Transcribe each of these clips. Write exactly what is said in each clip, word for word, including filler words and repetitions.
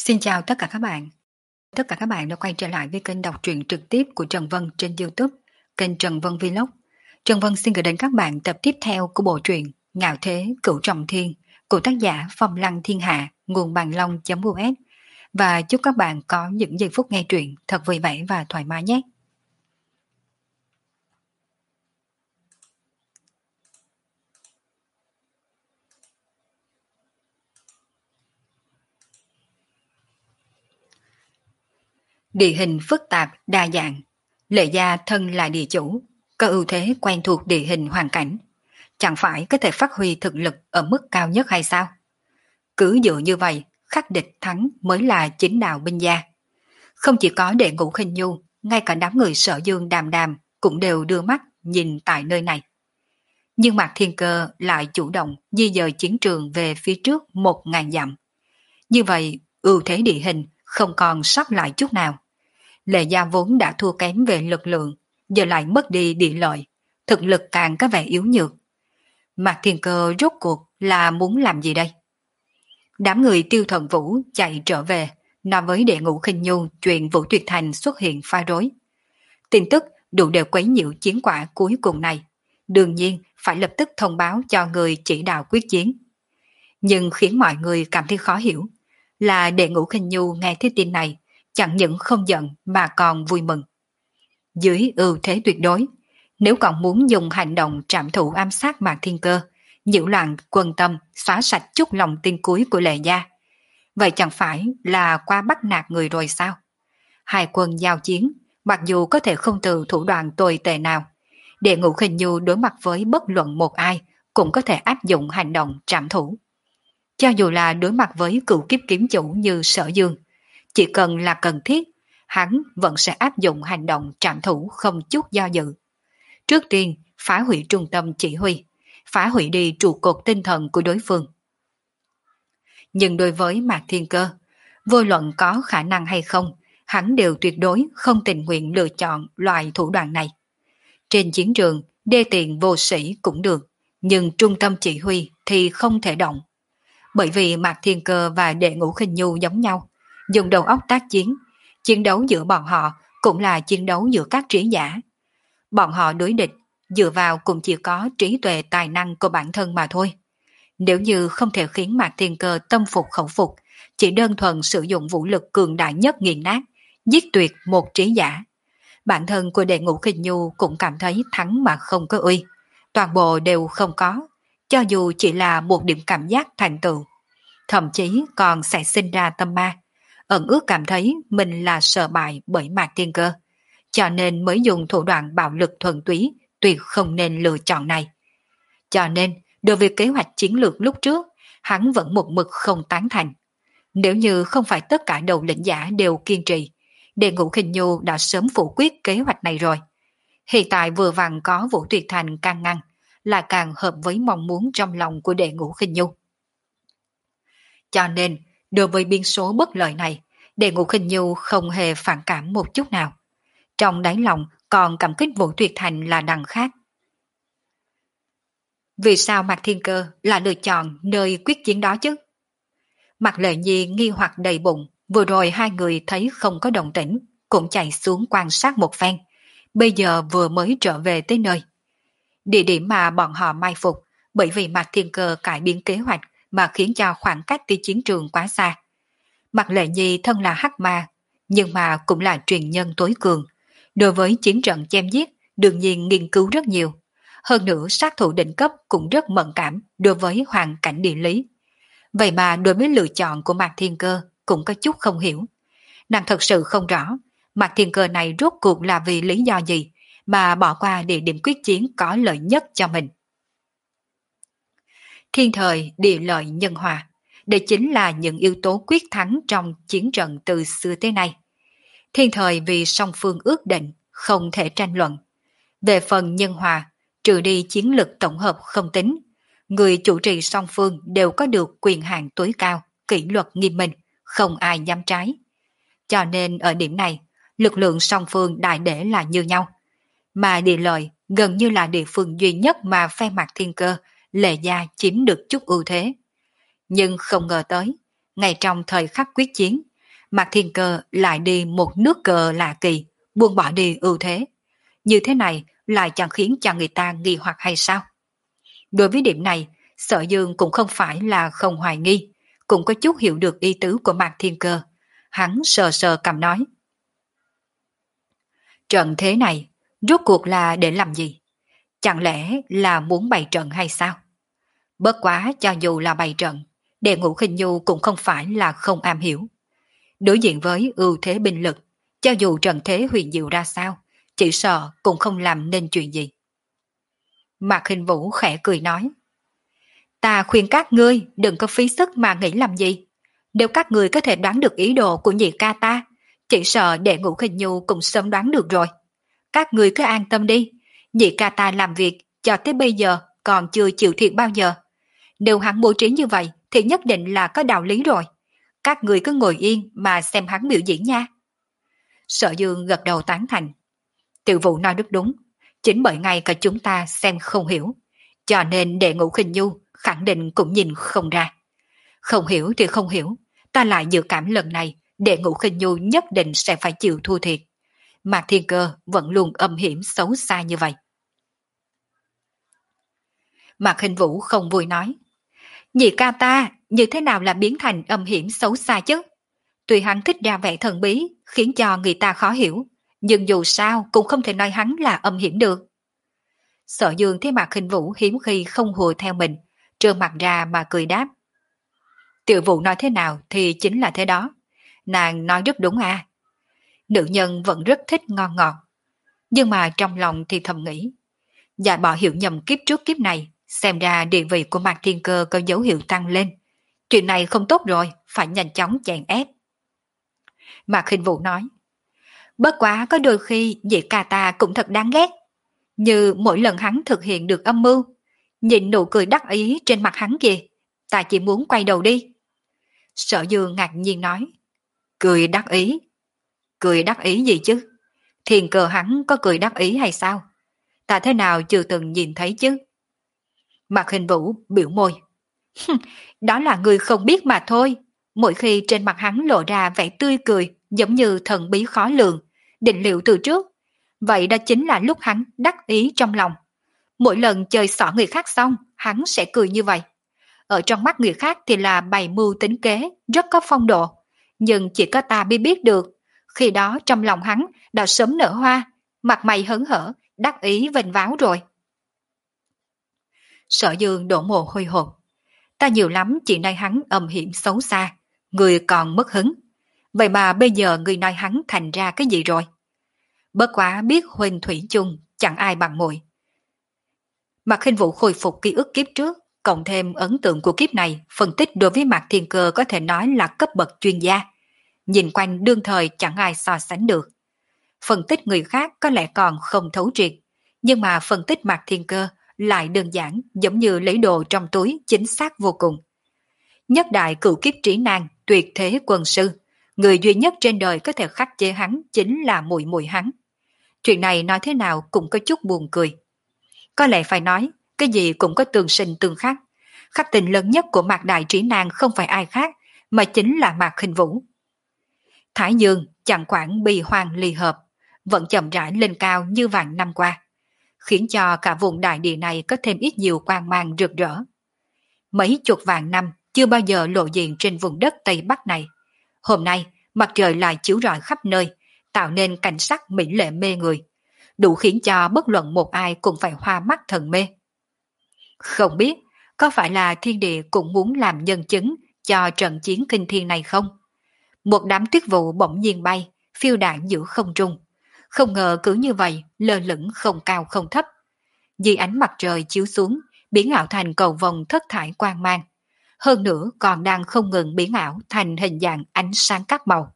Xin chào tất cả các bạn. Tất cả các bạn đã quay trở lại với kênh đọc truyện trực tiếp của Trần Vân trên YouTube, kênh Trần Vân Vlog. Trần Vân xin gửi đến các bạn tập tiếp theo của bộ truyện Ngạo Thế Cửu Trọng Thiên của tác giả Phong Lăng Thiên Hạ, nguồn bàn long.us. Và chúc các bạn có những giây phút nghe truyện thật vui vẻ và thoải mái nhé. Địa hình phức tạp, đa dạng. Lệ Gia thân là địa chủ, có ưu thế quen thuộc địa hình hoàn cảnh. Chẳng phải có thể phát huy thực lực ở mức cao nhất hay sao? Cứ dựa như vậy, khắc địch thắng mới là chính đạo binh gia. Không chỉ có Đệ Ngũ Khinh Nhu, ngay cả đám người Sở Dương Đàm Đàm cũng đều đưa mắt nhìn tại nơi này. Nhưng Mạc Thiên Cơ lại chủ động di dời chiến trường về phía trước một ngàn dặm. Như vậy, ưu thế địa hình không còn sót lại chút nào. Lệ Gia vốn đã thua kém về lực lượng, giờ lại mất đi địa lợi, thực lực càng có vẻ yếu nhược. Mạc Thiên Cơ rốt cuộc là muốn làm gì đây? Đám người Tiêu Thần Vũ chạy trở về, nói với Đệ Ngũ Khinh Nhu chuyện Vũ Tuyệt Thành xuất hiện pha rối. Tin tức đủ để quấy nhiễu chiến quả cuối cùng này, đương nhiên phải lập tức thông báo cho người chỉ đạo quyết chiến. Nhưng khiến mọi người cảm thấy khó hiểu là Đệ Ngũ Khinh Nhu nghe thấy tin này, chẳng những không giận mà còn vui mừng. Dưới ưu thế tuyệt đối, nếu còn muốn dùng hành động trảm thủ ám sát Mạc Thiên Cơ, nhiễu loạn quân tâm, xóa sạch chút lòng tin cuối của Lệ Gia, vậy chẳng phải là qua bắt nạt người rồi sao? Hai quân giao chiến, mặc dù có thể không từ thủ đoạn tồi tệ nào, Đệ Ngũ Khinh Nhu đối mặt với bất luận một ai cũng có thể áp dụng hành động trảm thủ. Cho dù là đối mặt với cựu kiếp kiếm chủ như Sở Dương, chỉ cần là cần thiết, hắn vẫn sẽ áp dụng hành động trảm thủ không chút do dự. Trước tiên, phá hủy trung tâm chỉ huy, phá hủy đi trụ cột tinh thần của đối phương. Nhưng đối với Mạc Thiên Cơ, vô luận có khả năng hay không, hắn đều tuyệt đối không tình nguyện lựa chọn loại thủ đoạn này. Trên chiến trường, đê tiện vô sĩ cũng được, nhưng trung tâm chỉ huy thì không thể động. Bởi vì Mạc Thiên Cơ và Đệ Ngũ Khinh Nhu giống nhau, dùng đầu óc tác chiến, chiến đấu giữa bọn họ cũng là chiến đấu giữa các trí giả. Bọn họ đối địch, dựa vào cũng chỉ có trí tuệ tài năng của bản thân mà thôi. Nếu như không thể khiến Mạc Thiên Cơ tâm phục khẩu phục, chỉ đơn thuần sử dụng vũ lực cường đại nhất nghiền nát, giết tuyệt một trí giả, bản thân của Đệ Ngũ Khinh Nhu cũng cảm thấy thắng mà không có uy, toàn bộ đều không có, cho dù chỉ là một điểm cảm giác thành tựu. Thậm chí còn sẽ sinh ra tâm ma, ẩn ước cảm thấy mình là sợ bại bởi Mạc Thiên Cơ, cho nên mới dùng thủ đoạn bạo lực thuần túy, tuyệt không nên lựa chọn này. Cho nên, đối với kế hoạch chiến lược lúc trước, hắn vẫn một mực không tán thành. Nếu như không phải tất cả đầu lĩnh giả đều kiên trì, Đệ Ngũ Khinh Nhu đã sớm phủ quyết kế hoạch này rồi. Hiện tại vừa vặn có Vũ Tuyệt Thành can ngăn, là càng hợp với mong muốn trong lòng của Đệ Ngũ Khinh Nhu. Cho nên, đối với biến số bất lợi này, Đệ Ngũ Khinh Nhu không hề phản cảm một chút nào. Trong đáy lòng còn cảm kích Vũ Tuyệt Thành là đằng khác. Vì sao Mạc Thiên Cơ là lựa chọn nơi quyết chiến đó chứ? Mạc Lệ Nhi nghi hoặc đầy bụng, vừa rồi hai người thấy không có động tĩnh, cũng chạy xuống quan sát một phen, bây giờ vừa mới trở về tới nơi. Địa điểm mà bọn họ mai phục, bởi vì Mạc Thiên Cơ cải biến kế hoạch mà khiến cho khoảng cách tới chiến trường quá xa. Mạc Lệ Nhi thân là hắc ma, nhưng mà cũng là truyền nhân tối cường. Đối với chiến trận chém giết, đương nhiên nghiên cứu rất nhiều. Hơn nữa sát thủ đỉnh cấp cũng rất mẫn cảm đối với hoàn cảnh địa lý. Vậy mà đối với lựa chọn của Mạc Thiên Cơ cũng có chút không hiểu. Nàng thật sự không rõ, Mạc Thiên Cơ này rốt cuộc là vì lý do gì mà bỏ qua địa điểm quyết chiến có lợi nhất cho mình. Thiên thời, địa lợi, nhân hòa, đây chính là những yếu tố quyết thắng trong chiến trận từ xưa tới nay. Thiên thời vì song phương ước định, không thể tranh luận. Về phần nhân hòa, trừ đi chiến lực tổng hợp không tính, người chủ trì song phương đều có được quyền hạn tối cao, kỷ luật nghiêm minh, không ai dám trái. Cho nên ở điểm này, lực lượng song phương đại để là như nhau. Mà địa lợi gần như là địa phương duy nhất mà phe Mạc Thiên Cơ, Lệ Gia chiếm được chút ưu thế. Nhưng không ngờ tới, ngay trong thời khắc quyết chiến, Mạc Thiên Cơ lại đi một nước cờ lạ kỳ, buông bỏ đi ưu thế. Như thế này lại chẳng khiến cho người ta nghi hoặc hay sao? Đối với điểm này, Sở Dương cũng không phải là không hoài nghi, cũng có chút hiểu được ý tứ của Mạc Thiên Cơ. Hắn sờ sờ cầm nói. Trận thế này, rốt cuộc là để làm gì? Chẳng lẽ là muốn bày trận hay sao? Bất quá cho dù là bày trận, Đệ Ngũ Khinh Nhu cũng không phải là không am hiểu. Đối diện với ưu thế binh lực, cho dù trận thế huyền diệu ra sao, chỉ sợ cũng không làm nên chuyện gì. Mạc Khinh Vũ khẽ cười nói. Ta khuyên các ngươi đừng có phí sức mà nghĩ làm gì. Nếu các ngươi có thể đoán được ý đồ của nhị ca ta, chỉ sợ Đệ Ngũ Khinh Nhu cũng sớm đoán được rồi. Các ngươi cứ an tâm đi, nhị ca ta làm việc cho tới bây giờ còn chưa chịu thiệt bao giờ. Nếu hắn bố trí như vậy thì nhất định là có đạo lý rồi. Các người cứ ngồi yên mà xem hắn biểu diễn nha. Sở Dương gật đầu tán thành. Tiểu Vũ nói rất đúng, chính bởi ngay cả chúng ta xem không hiểu, cho nên Đệ Ngũ Khinh Nhu khẳng định cũng nhìn không ra. Không hiểu thì không hiểu, ta lại dự cảm lần này Đệ Ngũ Khinh Nhu nhất định sẽ phải chịu thua thiệt. Mạc Thiên Cơ vẫn luôn âm hiểm xấu xa như vậy. Mạc Khinh Vũ không vui nói. Nhị ca ta như thế nào là biến thành âm hiểm xấu xa chứ? Tuy hắn thích ra vẻ thần bí, khiến cho người ta khó hiểu, nhưng dù sao cũng không thể nói hắn là âm hiểm được. Sở Dương thấy Mạc Khinh Vũ hiếm khi không hùa theo mình, trợn mặt ra mà cười đáp. Tiểu Vũ nói thế nào thì chính là thế đó. Nàng nói rất đúng à. Nữ nhân vẫn rất thích ngon ngọt, nhưng mà trong lòng thì thầm nghĩ. Dạ bỏ hiểu nhầm kiếp trước kiếp này, xem ra địa vị của Mạc Thiên Cơ có dấu hiệu tăng lên. Chuyện này không tốt rồi, phải nhanh chóng chèn ép. Mạc Khinh Vũ nói. Bất quá có đôi khi nhị ca ta cũng thật đáng ghét. Như mỗi lần hắn thực hiện được âm mưu, nhìn nụ cười đắc ý trên mặt hắn kìa, ta chỉ muốn quay đầu đi. Sở Dương ngạc nhiên nói. Cười đắc ý? Cười đắc ý gì chứ? Thiên Cơ hắn có cười đắc ý hay sao? Ta thế nào chưa từng nhìn thấy chứ? Mạc Khinh Vũ biểu môi. Đó là người không biết mà thôi. Mỗi khi trên mặt hắn lộ ra vẻ tươi cười giống như thần bí khó lường, định liệu từ trước. Vậy đó chính là lúc hắn đắc ý trong lòng. Mỗi lần chơi xỏ người khác xong, hắn sẽ cười như vậy. Ở trong mắt người khác thì là bày mưu tính kế, rất có phong độ. Nhưng chỉ có ta biết biết được. Khi đó trong lòng hắn đã sớm nở hoa, mặt mày hớn hở, đắc ý vênh váo rồi. Sở Dương đổ mồ hôi hột. Ta nhiều lắm chỉ nói hắn âm hiểm xấu xa, người còn mất hứng. Vậy mà bây giờ người nói hắn thành ra cái gì rồi? Bất quá biết huynh thủy chung, chẳng ai bằng muội. Mạc Khinh Vũ khôi phục ký ức kiếp trước, cộng thêm ấn tượng của kiếp này, phân tích đối với Mạc Thiên Cơ có thể nói là cấp bậc chuyên gia. Nhìn quanh đương thời chẳng ai so sánh được. Phân tích người khác có lẽ còn không thấu triệt, nhưng mà phân tích Mạc Thiên Cơ lại đơn giản giống như lấy đồ trong túi, chính xác vô cùng. Nhất đại cửu kiếp trí nan, tuyệt thế quân sư, người duy nhất trên đời có thể khắc chế hắn chính là muội muội hắn. Chuyện này nói thế nào cũng có chút buồn cười. Có lẽ phải nói, cái gì cũng có tương sinh tương khắc. Khắc tình lớn nhất của Mạc Đại Trí Nan không phải ai khác, mà chính là Mạc Khinh Vũ. Thái Dương chẳng quản bi hoang ly hợp, vẫn chậm rãi lên cao như vạn năm qua, khiến cho cả vùng đại địa này có thêm ít nhiều quang mang rực rỡ. Mấy chục vạn năm chưa bao giờ lộ diện trên vùng đất Tây Bắc này. Hôm nay, mặt trời lại chiếu rọi khắp nơi, tạo nên cảnh sắc mỹ lệ mê người, đủ khiến cho bất luận một ai cũng phải hoa mắt thần mê. Không biết, có phải là thiên địa cũng muốn làm nhân chứng cho trận chiến kinh thiên này không? Một đám tuyết vụ bỗng nhiên bay, phiêu đạn giữa không trung. Không ngờ cứ như vậy, lơ lửng không cao không thấp. Vì ánh mặt trời chiếu xuống, biến ảo thành cầu vồng thất thải quang mang. Hơn nữa còn đang không ngừng biến ảo thành hình dạng ánh sáng các màu.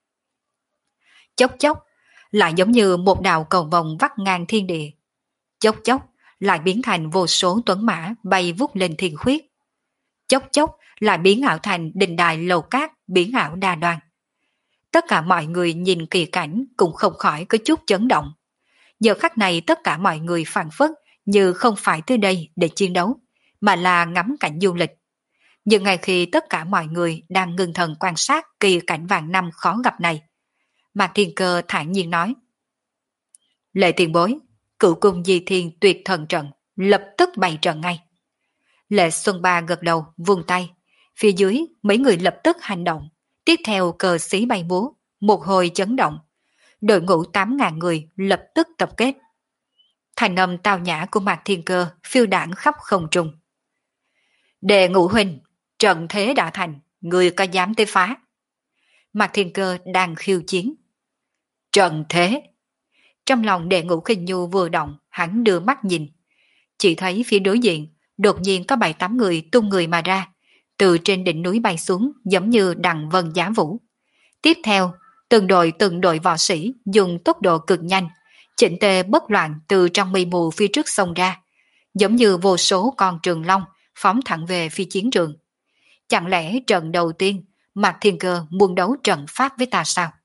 Chốc chốc, lại giống như một đạo cầu vồng vắt ngang thiên địa. Chốc chốc, lại biến thành vô số tuấn mã bay vút lên thiên khuyết. Chốc chốc, lại biến ảo thành đình đài lầu cát biến ảo đa đoan. Tất cả mọi người nhìn kỳ cảnh cũng không khỏi có chút chấn động. Giờ khắc này tất cả mọi người phảng phất như không phải tới đây để chiến đấu, mà là ngắm cảnh du lịch. Nhưng ngay khi tất cả mọi người đang ngưng thần quan sát kỳ cảnh vàng năm khó gặp này, Mạc Thiên Cơ thản nhiên nói: Lệ tiền bối, cửu cung di thiên tuyệt thần trận, lập tức bày trận ngay. Lệ Xuân Ba gật đầu, vung tay. Phía dưới, mấy người lập tức hành động. Tiếp theo cờ xí bay múa, một hồi chấn động. Đội ngũ tám ngàn người lập tức tập kết. Thành âm tao nhã của Mạc Thiên Cơ phiêu đảng khắp không trung. Đệ ngũ huynh, trận thế đã thành, người có dám tới phá? Mạc Thiên Cơ đang khiêu chiến. Trận thế. Trong lòng đệ ngũ khinh nhu vừa động, hắn đưa mắt nhìn. Chỉ thấy phía đối diện, đột nhiên có bảy tám người tung người mà ra, từ trên đỉnh núi bay xuống giống như đằng vân giá vũ. Tiếp theo, từng đội từng đội võ sĩ dùng tốc độ cực nhanh, chỉnh tề bất loạn từ trong mây mù phía trước sông ra, giống như vô số con trường long phóng thẳng về phía chiến trường. Chẳng lẽ trận đầu tiên Mạc Thiên Cơ muốn đấu trận pháp với ta sao?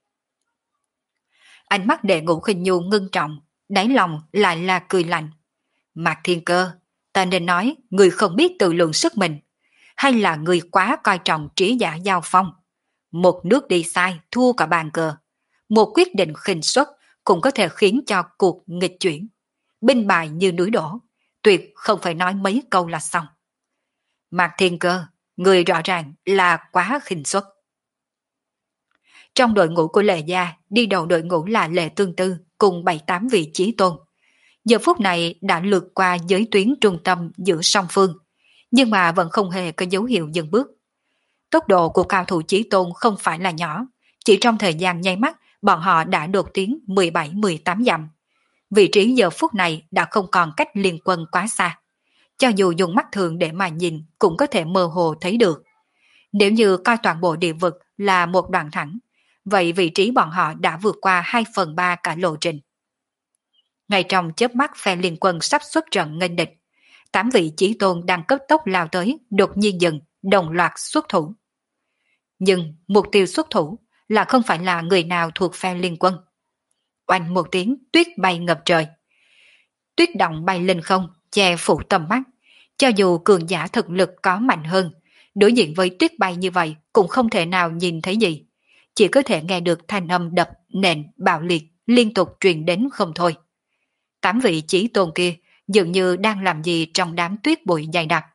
Ánh mắt đệ ngũ khinh nhu ngưng trọng, đáy lòng lại là cười lạnh. Mạc Thiên Cơ, ta nên nói người không biết tự lượng sức mình, hay là người quá coi trọng trí giả giao phong? Một nước đi sai thua cả bàn cờ, một quyết định khinh suất cũng có thể khiến cho cuộc nghịch chuyển. Binh bài như núi đổ, tuyệt không phải nói mấy câu là xong. Mạc Thiên Cơ, người rõ ràng là quá khinh suất. Trong đội ngũ của Lệ Gia, đi đầu đội ngũ là Lệ Tương Tư cùng bảy tám vị chí tôn. Giờ phút này đã lượt qua giới tuyến trung tâm giữa song phương, nhưng mà vẫn không hề có dấu hiệu dừng bước. Tốc độ của cao thủ chí tôn không phải là nhỏ, chỉ trong thời gian nháy mắt, bọn họ đã đột tiến mười bảy mười tám dặm. Vị trí giờ phút này đã không còn cách liên quân quá xa. Cho dù dùng mắt thường để mà nhìn cũng có thể mơ hồ thấy được. Nếu như coi toàn bộ địa vực là một đoạn thẳng, vậy vị trí bọn họ đã vượt qua hai phần ba cả lộ trình. Ngay trong chớp mắt phe liên quân sắp xuất trận nghênh địch, tám vị chí tôn đang cấp tốc lao tới, đột nhiên dừng, đồng loạt xuất thủ. Nhưng mục tiêu xuất thủ là không phải là người nào thuộc phe liên quân. Oanh một tiếng, tuyết bay ngập trời. Tuyết động bay lên không, che phủ tầm mắt. Cho dù cường giả thực lực có mạnh hơn, đối diện với tuyết bay như vậy cũng không thể nào nhìn thấy gì. Chỉ có thể nghe được thanh âm đập, nện, bạo liệt liên tục truyền đến không thôi. Tám vị chí tôn kia dường như đang làm gì trong đám tuyết bụi dày đặc.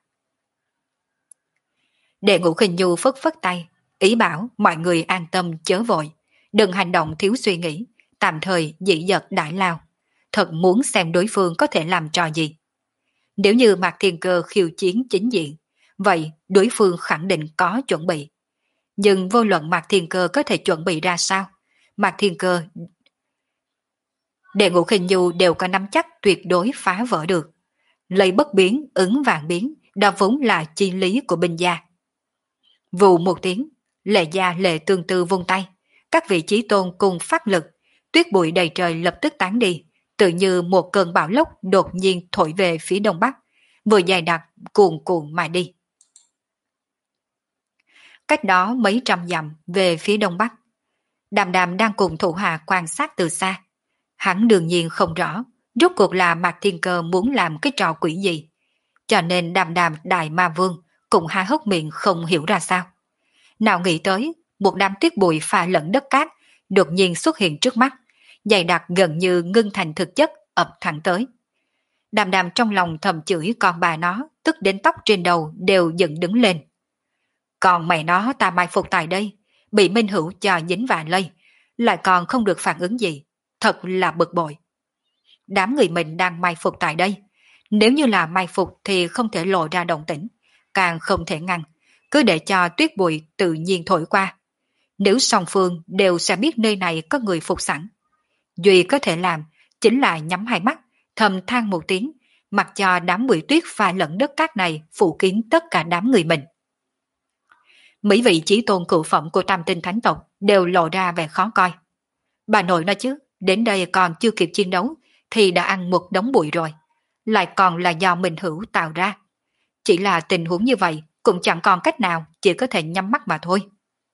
Đệ ngũ khinh nhu phất phất tay, ý bảo mọi người an tâm chớ vội, đừng hành động thiếu suy nghĩ, tạm thời dĩ dật đại lao. Thật muốn xem đối phương có thể làm trò gì. Nếu như Mạc Thiên Cơ khiêu chiến chính diện, vậy đối phương khẳng định có chuẩn bị. Nhưng vô luận Mạc Thiên Cơ có thể chuẩn bị ra sao, Mạc Thiên Cơ Đệ ngũ khinh nhu đều có nắm chắc tuyệt đối phá vỡ được. Lấy bất biến, ứng vạn biến, đó vốn là chi lý của binh gia. Vụ một tiếng, Lệ Gia Lệ Tương Tư vung tay, các vị chí tôn cùng phát lực, tuyết bụi đầy trời lập tức tán đi, tự như một cơn bão lốc đột nhiên thổi về phía đông bắc, vừa dài đặc cuồn cuộn mà đi. Cách đó mấy trăm dặm về phía đông bắc, Đàm Đàm đang cùng thủ hạ quan sát từ xa. Hắn đương nhiên không rõ, rốt cuộc là Mạc Thiên Cơ muốn làm cái trò quỷ gì. Cho nên Đàm Đàm Đại Ma Vương cũng há hốc miệng không hiểu ra sao. Nào nghĩ tới, một đám tuyết bụi pha lẫn đất cát đột nhiên xuất hiện trước mắt, dày đặc gần như ngưng thành thực chất ập thẳng tới. Đàm Đàm trong lòng thầm chửi con bà nó, tức đến tóc trên đầu đều dựng đứng lên. Còn mẹ nó ta mai phục tại đây, bị Minh Hữu cho dính vạ lây, lại còn không được phản ứng gì. Thật là bực bội. Đám người mình đang mai phục tại đây. Nếu như là mai phục thì không thể lộ ra động tĩnh, càng không thể ngăn, cứ để cho tuyết bụi tự nhiên thổi qua. Nếu song phương đều sẽ biết nơi này có người phục sẵn. Duy có thể làm chính là nhắm hai mắt, thầm than một tiếng, mặc cho đám bụi tuyết pha lẫn đất cát này phủ kín tất cả đám người mình. Mấy vị chí tôn cựu phẩm của Tam Tinh Thánh tộc đều lộ ra vẻ khó coi. Bà nội nói chứ, đến đây còn chưa kịp chiến đấu thì đã ăn một đống bụi rồi, lại còn là do Minh Hữu tạo ra. Chỉ là tình huống như vậy cũng chẳng còn cách nào, chỉ có thể nhắm mắt mà thôi.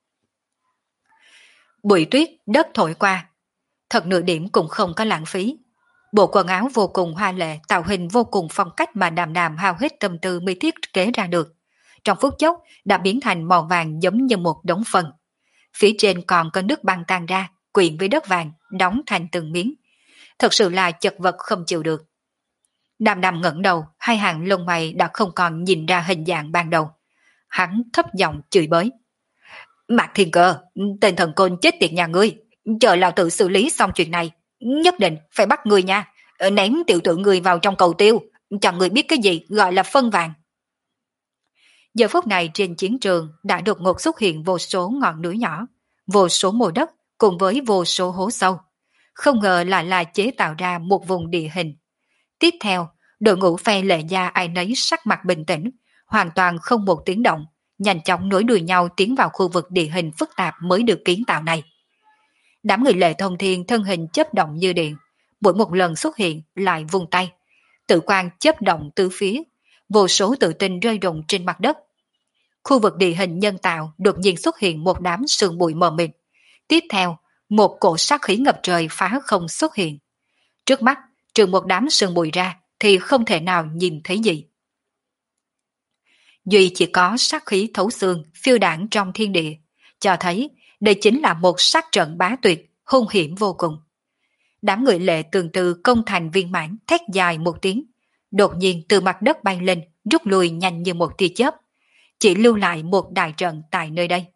Bụi tuyết đất thổi qua, thật nửa điểm cũng không có lãng phí. Bộ quần áo vô cùng hoa lệ, tạo hình vô cùng phong cách mà Đàm Đàm hao hết tâm tư mới thiết kế ra được, trong phút chốc đã biến thành màu vàng giống như một đống phân. Phía trên còn có nước băng tan ra, quyện với đất vàng, đóng thành từng miếng. Thật sự là chật vật không chịu được. Đàm Đàm ngẩng đầu, hai hàng lông mày đã không còn nhìn ra hình dạng ban đầu. Hắn thấp giọng chửi bới. Mạc Thiên Cơ, tên thần côn chết tiệt nhà ngươi, chờ lão tử xử lý xong chuyện này, nhất định phải bắt ngươi nha, ném tiểu tử ngươi vào trong cầu tiêu, cho ngươi biết cái gì gọi là phân vàng. Giờ phút này trên chiến trường đã đột ngột xuất hiện vô số ngọn núi nhỏ, vô số mồ đất cùng với vô số hố sâu. Không ngờ lại là chế tạo ra một vùng địa hình. Tiếp theo, đội ngũ phe Lệ Gia ai nấy sắc mặt bình tĩnh, hoàn toàn không một tiếng động, nhanh chóng nối đuôi nhau tiến vào khu vực địa hình phức tạp mới được kiến tạo này. Đám người Lệ Thông Thiên thân hình chớp động như điện, mỗi một lần xuất hiện lại vung tay, tự quang chớp động từ phía, vô số tự tinh rơi rụng trên mặt đất. Khu vực địa hình nhân tạo đột nhiên xuất hiện một đám sương bụi mờ mịt. Tiếp theo, một cổ sát khí ngập trời phá không xuất hiện. Trước mắt, trừ một đám sương bụi ra thì không thể nào nhìn thấy gì. Duy chỉ có sát khí thấu xương phiêu đảng trong thiên địa, cho thấy đây chính là một sát trận bá tuyệt, hung hiểm vô cùng. Đám người Lệ Tường Từ công thành viên mãn thét dài một tiếng, đột nhiên từ mặt đất bay lên, rút lui nhanh như một tia chớp, chỉ lưu lại một đại trận tại nơi đây.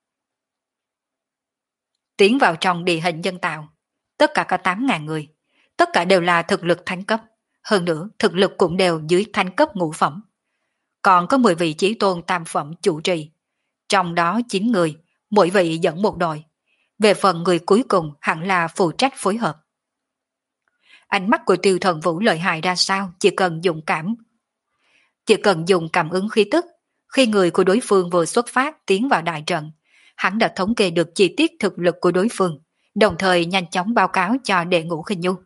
Tiến vào trong địa hình nhân tạo, tất cả có tám ngàn người, tất cả đều là thực lực thánh cấp, hơn nữa thực lực cũng đều dưới thánh cấp ngũ phẩm. Còn có mười vị chí tôn tam phẩm chủ trì, trong đó chín người, mỗi vị dẫn một đội. Về phần người cuối cùng hẳn là phụ trách phối hợp. Ánh mắt của Tiêu Thần Vũ lợi hại ra sao, chỉ cần dùng cảm. Chỉ cần dùng cảm ứng khí tức, khi người của đối phương vừa xuất phát tiến vào đại trận, hắn đã thống kê được chi tiết thực lực của đối phương, đồng thời nhanh chóng báo cáo cho Đệ Ngũ Khinh Nhu.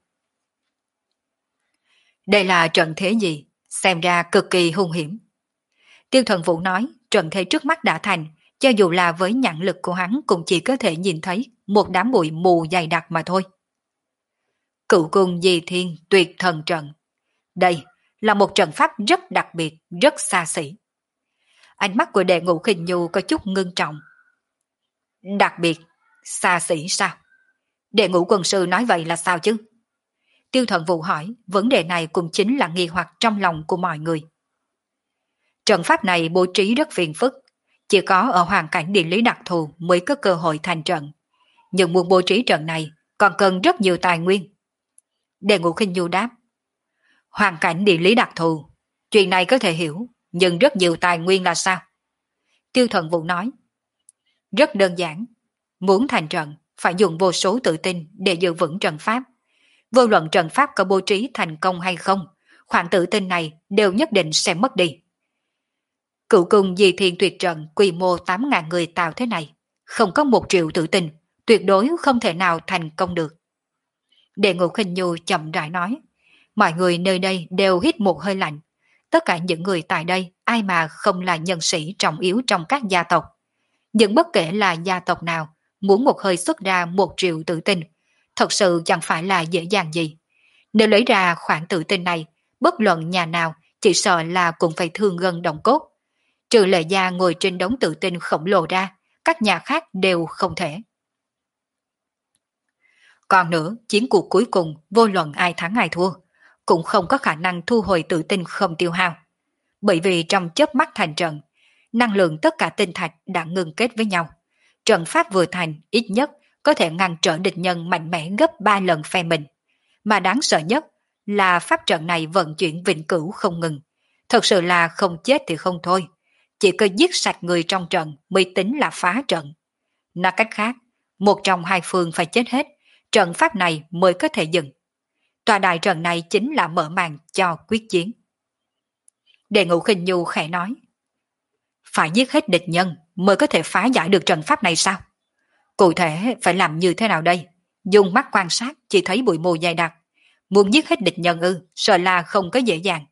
Đây là trận thế gì? Xem ra cực kỳ hung hiểm. Tiêu Thần Vũ nói, trận thế trước mắt đã thành, cho dù là với nhãn lực của hắn cũng chỉ có thể nhìn thấy một đám bụi mù dày đặc mà thôi. Cựu cung Di Thiên Tuyệt Thần Trận. Đây là một trận pháp rất đặc biệt, rất xa xỉ. Ánh mắt của Đệ Ngũ Khinh Nhu có chút ngưng trọng. Đặc biệt, xa xỉ sao? Đệ Ngũ Quân Sư nói vậy là sao chứ? Tiêu Thần Vũ hỏi, vấn đề này cũng chính là nghi hoặc trong lòng của mọi người. Trận pháp này bố trí rất phiền phức, chỉ có ở hoàn cảnh địa lý đặc thù mới có cơ hội thành trận. Nhưng muốn bố trí trận này còn cần rất nhiều tài nguyên. Đệ Ngũ Khinh Nhu đáp. Hoàn cảnh địa lý đặc thù, chuyện này có thể hiểu, nhưng rất nhiều tài nguyên là sao? Tiêu Thần Vũ nói. Rất đơn giản, muốn thành trận phải dùng vô số tự tin để giữ vững trận pháp. Vô luận trận pháp có bố trí thành công hay không, khoản tự tin này đều nhất định sẽ mất đi. Cựu cung Di Thiên Tuyệt Trận quy mô tám ngàn người tạo thế này, không có một triệu tự tin, tuyệt đối không thể nào thành công được. Đệ Ngũ Khinh Nhu chậm rãi nói, mọi người nơi đây đều hít một hơi lạnh. Tất cả những người tại đây ai mà không là nhân sĩ trọng yếu trong các gia tộc. Nhưng bất kể là gia tộc nào, muốn một hơi xuất ra một triệu tự tin, thật sự chẳng phải là dễ dàng gì. Nếu lấy ra khoản tự tin này, bất luận nhà nào chỉ sợ là cũng phải thương gân động cốt. Trừ Lệ Gia ngồi trên đống tự tin khổng lồ ra, các nhà khác đều không thể. Còn nữa, chiến cuộc cuối cùng, vô luận ai thắng ai thua, cũng không có khả năng thu hồi tự tin không tiêu hao. Bởi vì trong chớp mắt thành trận, năng lượng tất cả tinh thạch đã ngừng kết với nhau. Trận pháp vừa thành, ít nhất có thể ngăn trở địch nhân mạnh mẽ gấp ba lần phe mình. Mà đáng sợ nhất là pháp trận này vận chuyển vĩnh cửu không ngừng. Thật sự là không chết thì không thôi. Chỉ có giết sạch người trong trận mới tính là phá trận. Nói cách khác, một trong hai phương phải chết hết, trận pháp này mới có thể dừng. Tòa đại trận này chính là mở màn cho quyết chiến. Đệ Ngũ Khinh Nhu khẽ nói, phải giết hết địch nhân mới có thể phá giải được trận pháp này sao? Cụ thể phải làm như thế nào đây? Dùng mắt quan sát chỉ thấy bụi mù dày đặc. Muốn giết hết địch nhân ư, sợ là không có dễ dàng.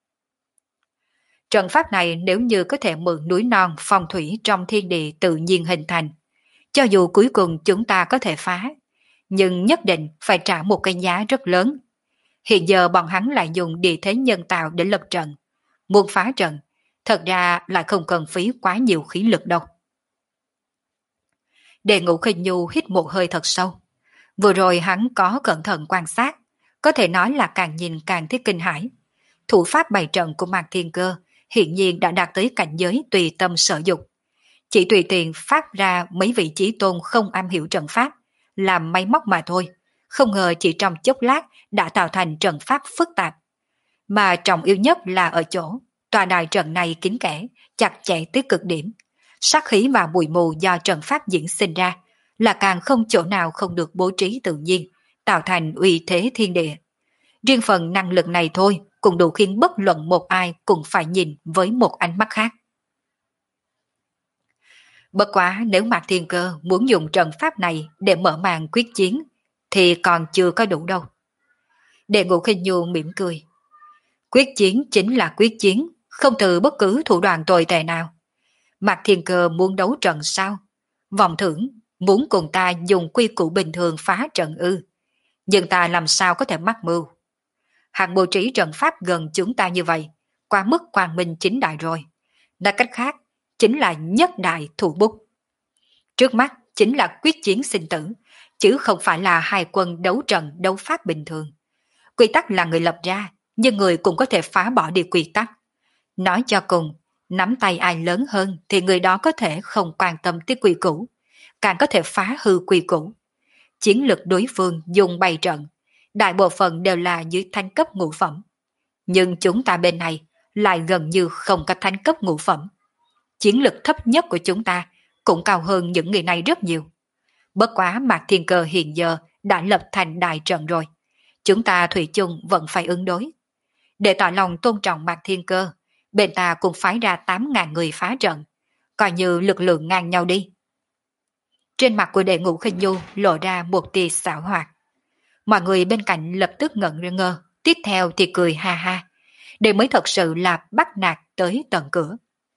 Trận pháp này nếu như có thể mượn núi non phong thủy trong thiên địa tự nhiên hình thành, cho dù cuối cùng chúng ta có thể phá, nhưng nhất định phải trả một cái giá rất lớn. Hiện giờ bọn hắn lại dùng địa thế nhân tạo để lập trận. Muốn phá trận, Thật ra lại không cần phí quá nhiều khí lực đâu. Đề Ngũ Khinh Nhu hít một hơi thật sâu. Vừa rồi hắn có cẩn thận quan sát, có thể nói là càng nhìn càng thấy kinh hãi. Thủ pháp bày trận của Mạc Thiên Cơ hiện nhiên đã đạt tới cảnh giới tùy tâm sở dục. Chỉ tùy tiện phát ra mấy vị chí tôn không am hiểu trận pháp, làm máy móc mà thôi. Không ngờ chỉ trong chốc lát đã tạo thành trận pháp phức tạp. Mà trọng yếu nhất là ở chỗ, tòa đài trận này kín kẽ, chặt chẽ tới cực điểm. Sát khí và bụi mù do trận pháp diễn sinh ra là càng không chỗ nào không được bố trí tự nhiên, tạo thành uy thế thiên địa. Riêng phần năng lực này thôi cũng đủ khiến bất luận một ai cũng phải nhìn với một ánh mắt khác. Bất quá nếu Mạc Thiên Cơ muốn dùng trận pháp này để mở màn quyết chiến thì còn chưa có đủ đâu. Đệ Ngũ Khinh Nhu mỉm cười. Quyết chiến chính là quyết chiến, không từ bất cứ thủ đoạn tồi tệ nào. Mạc Thiên Cơ muốn đấu trận sao? Vọng thưởng muốn cùng ta dùng quy củ bình thường phá trận ư? Nhưng ta làm sao có thể mắc mưu? Hạng bố trí trận pháp gần chúng ta như vậy, qua mức quang minh chính đại rồi. Nói cách khác, chính là nhất đại thủ bút. Trước mắt chính là quyết chiến sinh tử, chứ không phải là hai quân đấu trận đấu pháp bình thường. Quy tắc là người lập ra, nhưng người cũng có thể phá bỏ đi quy tắc. Nói cho cùng, nắm tay ai lớn hơn thì người đó có thể không quan tâm tới quy củ, càng có thể phá hư quy củ. Chiến lực đối phương dùng bày trận, đại bộ phận đều là dưới thánh cấp ngũ phẩm. Nhưng chúng ta bên này lại gần như không có thánh cấp ngũ phẩm. Chiến lực thấp nhất của chúng ta cũng cao hơn những người này rất nhiều. Bất quá Mạc Thiên Cơ hiện giờ đã lập thành đại trận rồi. Chúng ta thủy chung vẫn phải ứng đối. Để tỏ lòng tôn trọng Mạc Thiên Cơ, bên ta cũng phái ra tám ngàn người phá trận, coi như lực lượng ngang nhau đi. Trên mặt của Đệ Ngũ Khinh Nhu lộ ra một tia xảo hoạt. Mọi người bên cạnh lập tức ngẩn ngơ, tiếp theo thì cười ha ha. Đây mới thật sự là bắt nạt tới tận cửa.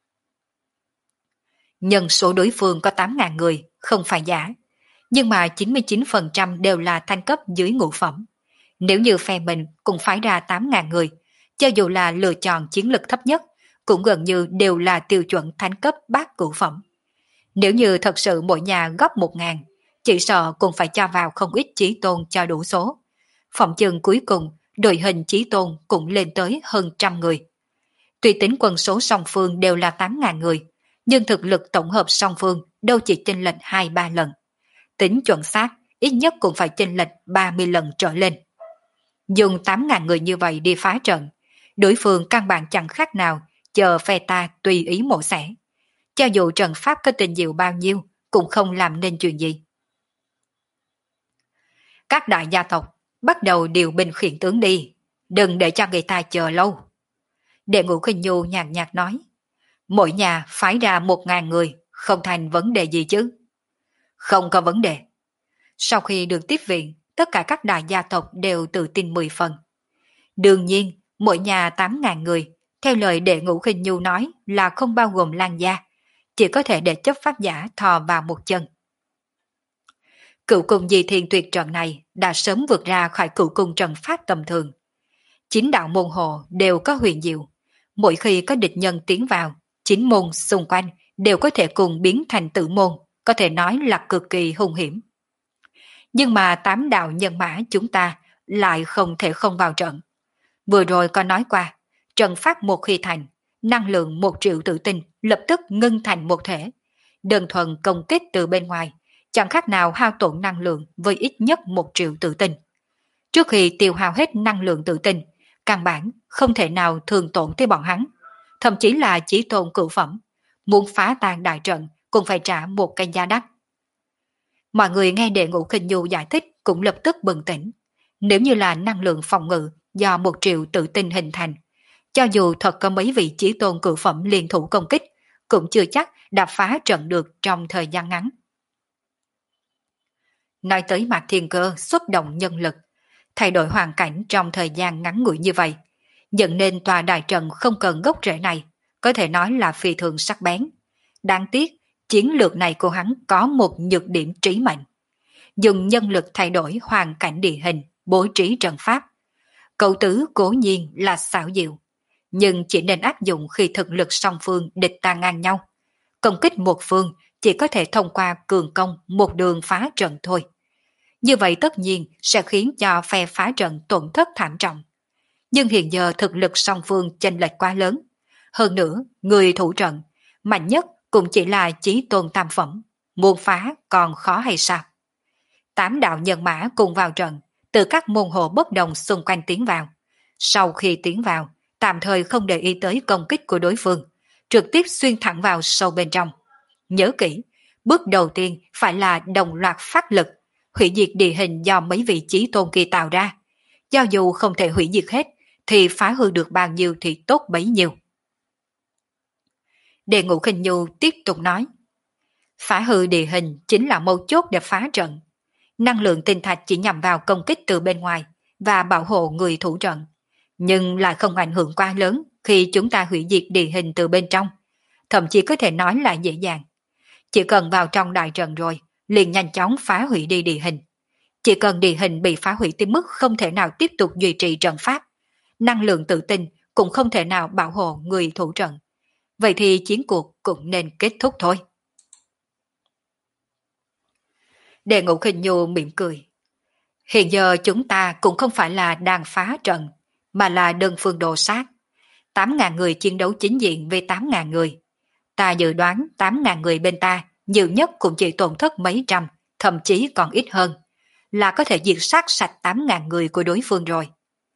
Nhân số đối phương có tám ngàn người, không phải giả. Nhưng mà chín mươi chín phần trăm đều là thanh cấp dưới ngũ phẩm. Nếu như phe mình cũng phái ra tám ngàn người, cho dù là lựa chọn chiến lực thấp nhất, cũng gần như đều là tiêu chuẩn thánh cấp bát cửu phẩm. Nếu như thật sự mỗi nhà góp một ngàn, chỉ sợ cũng phải cho vào không ít chí tôn cho đủ số. Phòng chừng cuối cùng, đội hình chí tôn cũng lên tới hơn trăm người. Tuy tính quân số song phương đều là tám ngàn người, nhưng thực lực tổng hợp song phương đâu chỉ chênh lệch hai ba lần. Tính chuẩn xác, ít nhất cũng phải chênh lệch ba mươi lần trở lên. Dùng tám ngàn người như vậy đi phá trận, đối phương căn bản chẳng khác nào chờ phe ta tùy ý mổ xẻ. Cho dù trận pháp có tình diệu bao nhiêu, cũng không làm nên chuyện gì. Các đại gia tộc bắt đầu điều binh khiển tướng đi, đừng để cho người ta chờ lâu. Đệ Ngũ Khinh Nhu nhàn nhạt nói, mỗi nhà phái ra một ngàn người, không thành vấn đề gì chứ? Không có vấn đề. Sau khi được tiếp viện, tất cả các đại gia tộc đều tự tin mười phần. Đương nhiên, mỗi nhà tám ngàn người, theo lời Đệ Ngũ Khinh Nhu nói là không bao gồm Lan gia, chỉ có thể để chấp pháp giả thò vào một chân. Cựu cung di thiên tuyệt trận này đã sớm vượt ra khỏi cựu cung trận pháp tầm thường. Chín đạo môn hộ đều có huyền diệu. Mỗi khi có địch nhân tiến vào, chín môn xung quanh đều có thể cùng biến thành tử môn, có thể nói là cực kỳ hung hiểm. Nhưng mà tám đạo nhân mã chúng ta lại không thể không vào trận. Vừa rồi có nói qua, trận pháp một khi thành, năng lượng một triệu tự tinh lập tức ngưng thành một thể. Đơn thuần công kích từ bên ngoài, chẳng khác nào hao tổn năng lượng với ít nhất một triệu tự tinh. Trước khi tiêu hao hết năng lượng tự tinh, căn bản không thể nào thường tổn tới bọn hắn. Thậm chí là chỉ tồn cửu phẩm, muốn phá tan đại trận cũng phải trả một cái giá đắt. Mọi người nghe Đệ Ngũ Khinh Nhu giải thích cũng lập tức bừng tỉnh. Nếu như là năng lượng phòng ngự do một triệu tự tinh hình thành, cho dù thật có mấy vị chí tôn cửu phẩm liên thủ công kích, cũng chưa chắc đã phá trận được trong thời gian ngắn. Nói tới Mạc Thiên Cơ xuất động nhân lực, thay đổi hoàn cảnh trong thời gian ngắn ngủi như vậy, dẫn nên tòa đại trận không cần gốc rễ này, có thể nói là phi thường sắc bén. Đáng tiếc, chiến lược này của hắn có một nhược điểm trí mệnh. Dùng nhân lực thay đổi hoàn cảnh địa hình, bố trí trận pháp. Cậu tứ cố nhiên là xảo diệu, nhưng chỉ nên áp dụng khi thực lực song phương địch ta ngang nhau. Công kích một phương chỉ có thể thông qua cường công một đường phá trận thôi. Như vậy tất nhiên sẽ khiến cho phe phá trận tổn thất thảm trọng. Nhưng hiện giờ thực lực song phương chênh lệch quá lớn. Hơn nữa, người thủ trận, mạnh nhất cũng chỉ là chí tôn tam phẩm, muốn phá còn khó hay sao? Tám đạo nhân mã cùng vào trận, từ các môn hộ bất đồng xung quanh tiến vào. Sau khi tiến vào, tạm thời không để ý tới công kích của đối phương, trực tiếp xuyên thẳng vào sâu bên trong. Nhớ kỹ, bước đầu tiên phải là đồng loạt phát lực, hủy diệt địa hình do mấy vị chí tôn kia tạo ra. Cho dù không thể hủy diệt hết, thì phá hư được bao nhiêu thì tốt bấy nhiêu. Đề Ngũ Khinh Nhu tiếp tục nói, phá hư địa hình chính là mấu chốt để phá trận. Năng lượng tinh thạch chỉ nhằm vào công kích từ bên ngoài và bảo hộ người thủ trận, nhưng lại không ảnh hưởng quá lớn khi chúng ta hủy diệt địa hình từ bên trong, thậm chí có thể nói là dễ dàng. Chỉ cần vào trong đại trận rồi, liền nhanh chóng phá hủy đi địa hình. Chỉ cần địa hình bị phá hủy tới mức không thể nào tiếp tục duy trì trận pháp, năng lượng tự tin cũng không thể nào bảo hộ người thủ trận. Vậy thì chiến cuộc cũng nên kết thúc thôi. Đề Ngũ Khinh Nhu mỉm cười. Hiện giờ chúng ta cũng không phải là đang phá trận, mà là đơn phương đồ sát. tám ngàn người chiến đấu chính diện với tám ngàn người. Ta dự đoán tám ngàn người bên ta nhiều nhất cũng chỉ tổn thất mấy trăm, thậm chí còn ít hơn, là có thể diệt sát sạch tám ngàn người của đối phương rồi.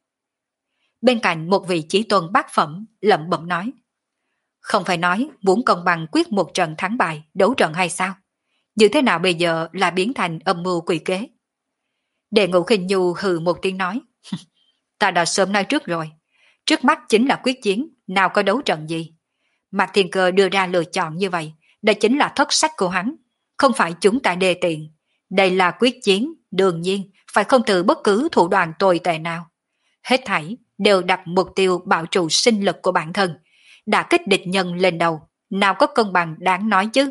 Bên cạnh một vị chí tôn bát phẩm lẩm bẩm nói, không phải nói muốn công bằng quyết một trận thắng bại, đấu trận hay sao? Như thế nào bây giờ là biến thành âm mưu quỷ kế? Đề Ngũ Khinh Nhu hừ một tiếng nói, ta đã sớm nói trước rồi, trước mắt chính là quyết chiến, nào có đấu trận gì. Mạc Thiên Cơ đưa ra lựa chọn như vậy, đây chính là thất sách của hắn, không phải chúng ta đề tiện. Đây là quyết chiến, đương nhiên phải không từ bất cứ thủ đoạn tồi tệ nào. Hết thảy đều đặt mục tiêu bảo trụ sinh lực của bản thân, đã kích địch nhân lên đầu, nào có công bằng đáng nói chứ.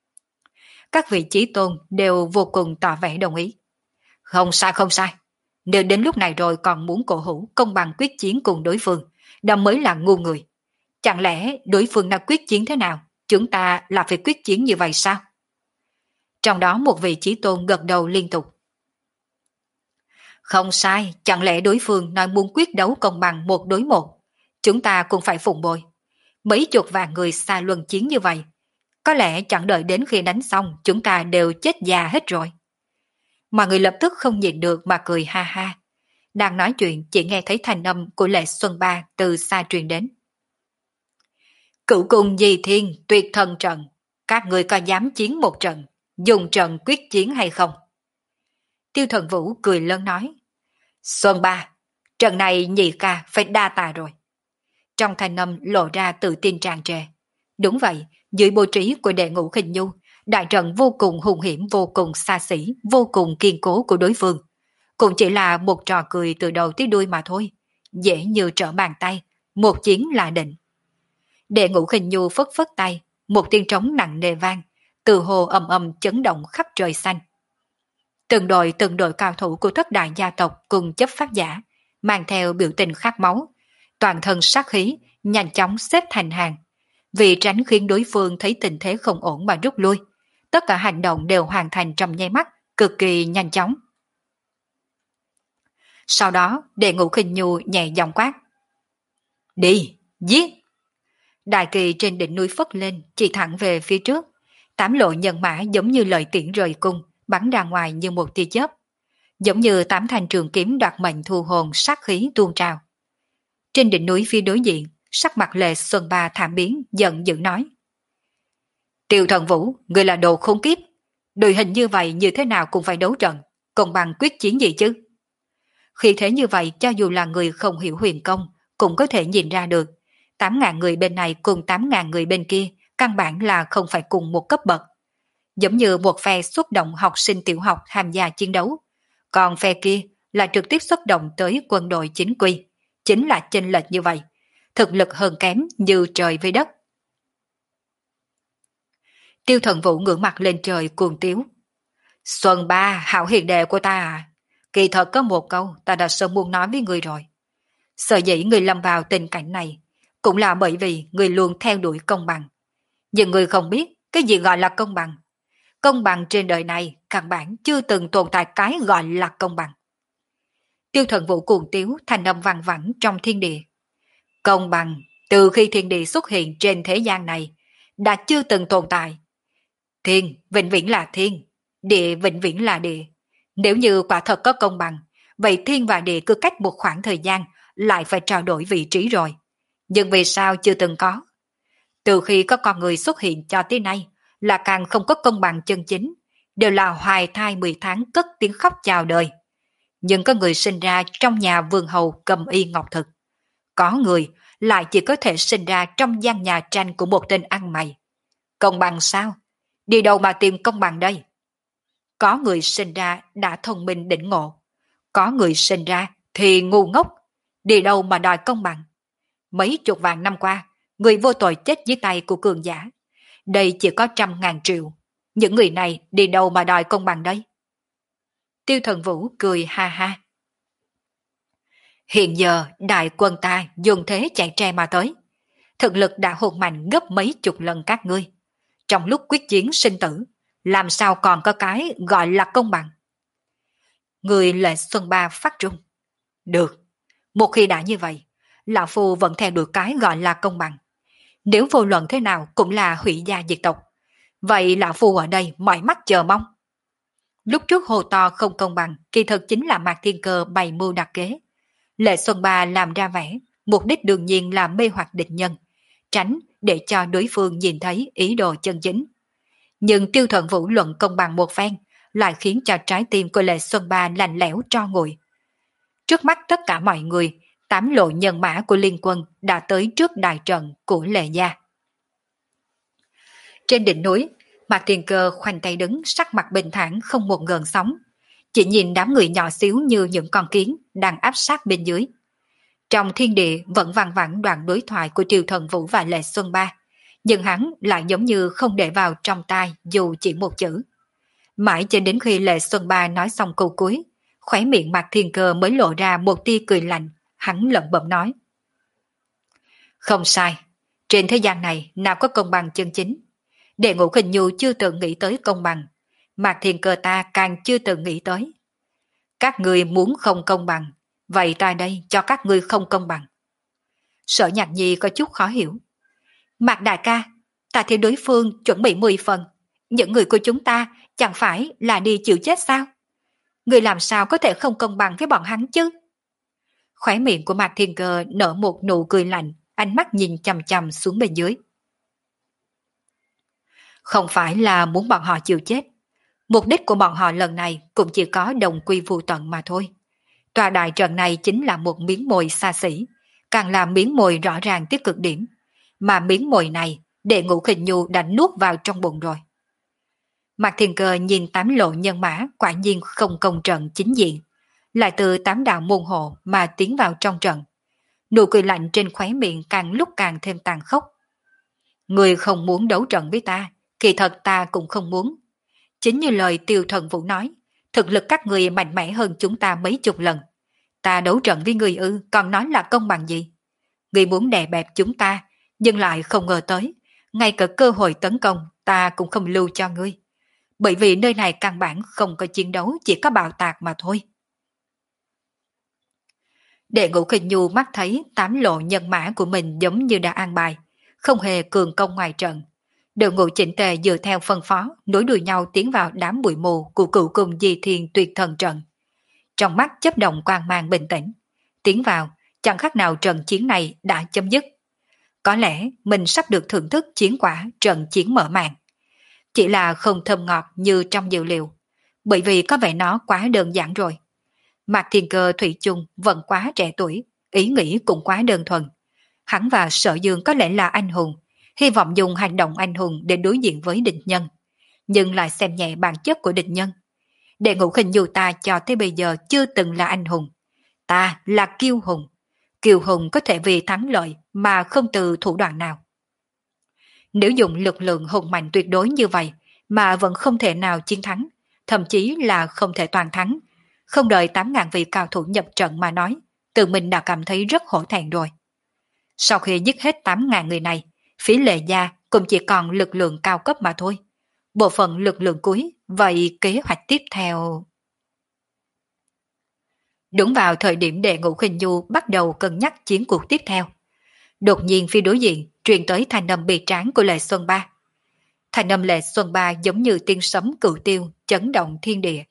Các vị chí tôn đều vô cùng tỏ vẻ đồng ý. Không sai không sai, nếu đến lúc này rồi còn muốn cổ hủ công bằng quyết chiến cùng đối phương, đó mới là ngu người. Chẳng lẽ đối phương đã quyết chiến thế nào, chúng ta là phải quyết chiến như vậy sao? Trong đó một vị chí tôn gật đầu liên tục. Không sai, chẳng lẽ đối phương nói muốn quyết đấu công bằng một đối một, chúng ta cũng phải phụng bồi. Mấy chục vạn người xa luân chiến như vậy, có lẽ chẳng đợi đến khi đánh xong chúng ta đều chết già hết rồi. Mọi người lập tức không nhịn được mà cười ha ha. Đang nói chuyện chỉ nghe thấy thanh âm của Lệ Xuân Ba từ xa truyền đến. Cửu cung Di Thiên tuyệt thần trận, các người có dám chiến một trận, dùng trận quyết chiến hay không? Tiêu Thần Vũ cười lớn nói, Xuân Ba, trận này nhị ca phải đa tài rồi. Trong thanh âm lộ ra tự tin tràn trề. Đúng vậy, dưới bố trí của Đệ Ngũ Khinh Nhu, đại trận vô cùng hung hiểm, vô cùng xa xỉ, vô cùng kiên cố của đối phương, cũng chỉ là một trò cười từ đầu tới đuôi mà thôi, dễ như trở bàn tay, một chiến là định. Đệ Ngũ Khinh Nhu phất phất tay, một tiếng trống nặng nề vang, từ hồ ầm ầm chấn động khắp trời xanh. Từng đội từng đội cao thủ của thất đại gia tộc cùng chấp pháp giả, mang theo biểu tình khát máu, toàn thân sát khí, nhanh chóng xếp thành hàng. Vì tránh khiến đối phương thấy tình thế không ổn mà rút lui, tất cả hành động đều hoàn thành trong nháy mắt, cực kỳ nhanh chóng. Sau đó, Đệ Ngũ Khinh Nhu nhẹ giọng quát. Đi, giết! Đại kỳ trên đỉnh núi phất lên, chỉ thẳng về phía trước. Tám lộ nhân mã giống như lợi tiễn rời cung, bắn ra ngoài như một tia chớp. Giống như tám thanh trường kiếm đoạt mệnh thu hồn sát khí tuôn trào. Trên đỉnh núi phía đối diện, sắc mặt Lệ Xuân Ba thảm biến, giận dữ nói. Tiêu Thần Vũ, người là đồ khốn kiếp. Đội hình như vậy như thế nào cũng phải đấu trận, còn bằng quyết chiến gì chứ? Khi thế như vậy, cho dù là người không hiểu huyền công, cũng có thể nhìn ra được. tám ngàn người bên này cùng tám ngàn người bên kia, căn bản là không phải cùng một cấp bậc. Giống như một phe xuất động học sinh tiểu học tham gia chiến đấu, còn phe kia là trực tiếp xuất động tới quân đội chính quy, chính là chênh lệch như vậy, thực lực hơn kém như trời với đất. Tiêu Thần Vũ ngửa mặt lên trời cuồng tiếu. Xuân Ba, hảo hiền đệ của ta à, kỳ thật có một câu ta đã sớm muốn nói với người rồi. Sợ dĩ người lâm vào tình cảnh này, cũng là bởi vì người luôn theo đuổi công bằng. Nhưng người không biết cái gì gọi là công bằng. Công bằng trên đời này căn bản chưa từng tồn tại cái gọi là công bằng. Tiêu Thần Vũ cuồng tiếu thành âm vang vẳng trong thiên địa. Công bằng từ khi thiên địa xuất hiện trên thế gian này đã chưa từng tồn tại. Thiên vĩnh viễn là thiên, địa vĩnh viễn là địa. Nếu như quả thật có công bằng, vậy thiên và địa cứ cách một khoảng thời gian lại phải trao đổi vị trí rồi. Nhưng vì sao chưa từng có? Từ khi có con người xuất hiện cho tới nay là càng không có công bằng chân chính, đều là hoài thai mười tháng cất tiếng khóc chào đời. Nhưng có người sinh ra trong nhà vườn hầu cầm y ngọc thực. Có người lại chỉ có thể sinh ra trong gian nhà tranh của một tên ăn mày. Công bằng sao? Đi đâu mà tìm công bằng đây? Có người sinh ra đã thông minh đỉnh ngộ. Có người sinh ra thì ngu ngốc. Đi đâu mà đòi công bằng? Mấy chục vạn năm qua, người vô tội chết dưới tay của cường giả. Đây chỉ có trăm ngàn triệu. Những người này đi đâu mà đòi công bằng đây? Tiêu Thần Vũ cười ha ha. Hiện giờ đại quân ta dùng thế chạy tre mà tới. Thực lực đã hùng mạnh gấp mấy chục lần các ngươi. Trong lúc quyết chiến sinh tử, làm sao còn có cái gọi là công bằng? Người Lệ Xuân Ba phát trung. Được, một khi đã như vậy, Lão Phu vẫn theo đuổi cái gọi là công bằng. Nếu vô luận thế nào cũng là hủy gia diệt tộc, vậy Lão Phu ở đây mỏi mắt chờ mong. Lúc trước hồ to không công bằng, kỳ thực chính là Mạc Thiên Cơ bày mưu đặc kế. Lệ Xuân Ba làm ra vẻ, mục đích đương nhiên là mê hoặc địch nhân, tránh để cho đối phương nhìn thấy ý đồ chân chính. Nhưng Tiêu Thần Vũ luận công bằng một phen, lại khiến cho trái tim của Lệ Xuân Ba lạnh lẽo tro nguội. Trước mắt tất cả mọi người, tám lộ nhân mã của liên quân đã tới trước đại trận của Lệ gia. Trên đỉnh núi, Mạc Thiên Cơ khoanh tay đứng, sắc mặt bình thản không một gợn sóng, chỉ nhìn đám người nhỏ xíu như những con kiến đang áp sát bên dưới. Trong thiên địa vẫn vang vẳng đoạn đối thoại của Tiêu Thần Vũ và Lệ Xuân Ba, nhưng hắn lại giống như không để vào trong tai dù chỉ một chữ. Mãi cho đến khi Lệ Xuân Ba nói xong câu cuối, khóe miệng Mạc Thiên Cơ mới lộ ra một tia cười lạnh, hắn lẩm bẩm nói. Không sai, trên thế gian này nào có công bằng chân chính. Đệ Ngũ Khinh Nhu chưa từng nghĩ tới công bằng, Mạc Thiên Cơ ta càng chưa từng nghĩ tới. Các người muốn không công bằng, vậy ta đây cho các ngươi không công bằng. Sở Nhạc Nhi có chút khó hiểu. Mạc đại ca, ta thấy đối phương chuẩn bị mười phần, những người của chúng ta chẳng phải là đi chịu chết sao? Người làm sao có thể không công bằng với bọn hắn chứ? Khóe miệng của Mạc Thiên Cơ nở một nụ cười lạnh, ánh mắt nhìn chằm chằm xuống bên dưới. Không phải là muốn bọn họ chịu chết. Mục đích của bọn họ lần này cũng chỉ có đồng quy vu tận mà thôi. Tòa đại trận này chính là một miếng mồi xa xỉ, càng là miếng mồi rõ ràng tới cực điểm. Mà miếng mồi này, Đệ Ngũ Khinh Nhu đã nuốt vào trong bụng rồi. Mạc Thiên Cơ nhìn tám lộ nhân mã quả nhiên không công trận chính diện, lại từ tám đạo môn hộ mà tiến vào trong trận. Nụ cười lạnh trên khóe miệng càng lúc càng thêm tàn khốc. Người không muốn đấu trận với ta, kỳ thật ta cũng không muốn. Chính như lời Tiêu Thần Vũ nói, thực lực các người mạnh mẽ hơn chúng ta mấy chục lần. Ta đấu trận với người ư, còn nói là công bằng gì? Người muốn đè bẹp chúng ta, nhưng lại không ngờ tới, ngay cả cơ hội tấn công ta cũng không lưu cho ngươi. Bởi vì nơi này căn bản không có chiến đấu, chỉ có bạo tạc mà thôi. Đệ Ngũ Khinh Nhu mắt thấy tám lộ nhân mã của mình giống như đã an bài, không hề cường công ngoài trận. Đội ngũ chỉnh tề dựa theo phân phó, nối đuôi nhau tiến vào đám bụi mù của cựu cung di thiên tuyệt thần trận. Trong mắt chấp động quang mang bình tĩnh, tiến vào, chẳng khác nào trận chiến này đã chấm dứt. Có lẽ mình sắp được thưởng thức chiến quả trận chiến mở màn. Chỉ là không thơm ngọt như trong dự liệu, bởi vì có vẻ nó quá đơn giản rồi. Mạc Thiên Cơ thủy chung vẫn quá trẻ tuổi, ý nghĩ cũng quá đơn thuần. Hắn và Sở Dương có lẽ là anh hùng, hy vọng dùng hành động anh hùng để đối diện với địch nhân, nhưng lại xem nhẹ bản chất của địch nhân. Đệ Ngũ Khinh Nhu ta cho tới bây giờ chưa từng là anh hùng. Ta là kiêu hùng. Kiêu hùng có thể vì thắng lợi mà không từ thủ đoạn nào. Nếu dùng lực lượng hùng mạnh tuyệt đối như vậy mà vẫn không thể nào chiến thắng, thậm chí là không thể toàn thắng, không đợi tám ngàn vị cao thủ nhập trận mà nói, tự mình đã cảm thấy rất hổ thẹn rồi. Sau khi giết hết tám ngàn người này, phía Lệ Gia cũng chỉ còn lực lượng cao cấp mà thôi. Bộ phận lực lượng cuối, vậy kế hoạch tiếp theo... Đúng vào thời điểm Đệ Ngũ Khinh Du bắt đầu cân nhắc chiến cuộc tiếp theo. Đột nhiên phía đối diện truyền tới thanh âm bi tráng của Lệ Xuân Ba. Thanh âm Lệ Xuân Ba giống như tiên sấm cửu tiêu chấn động thiên địa.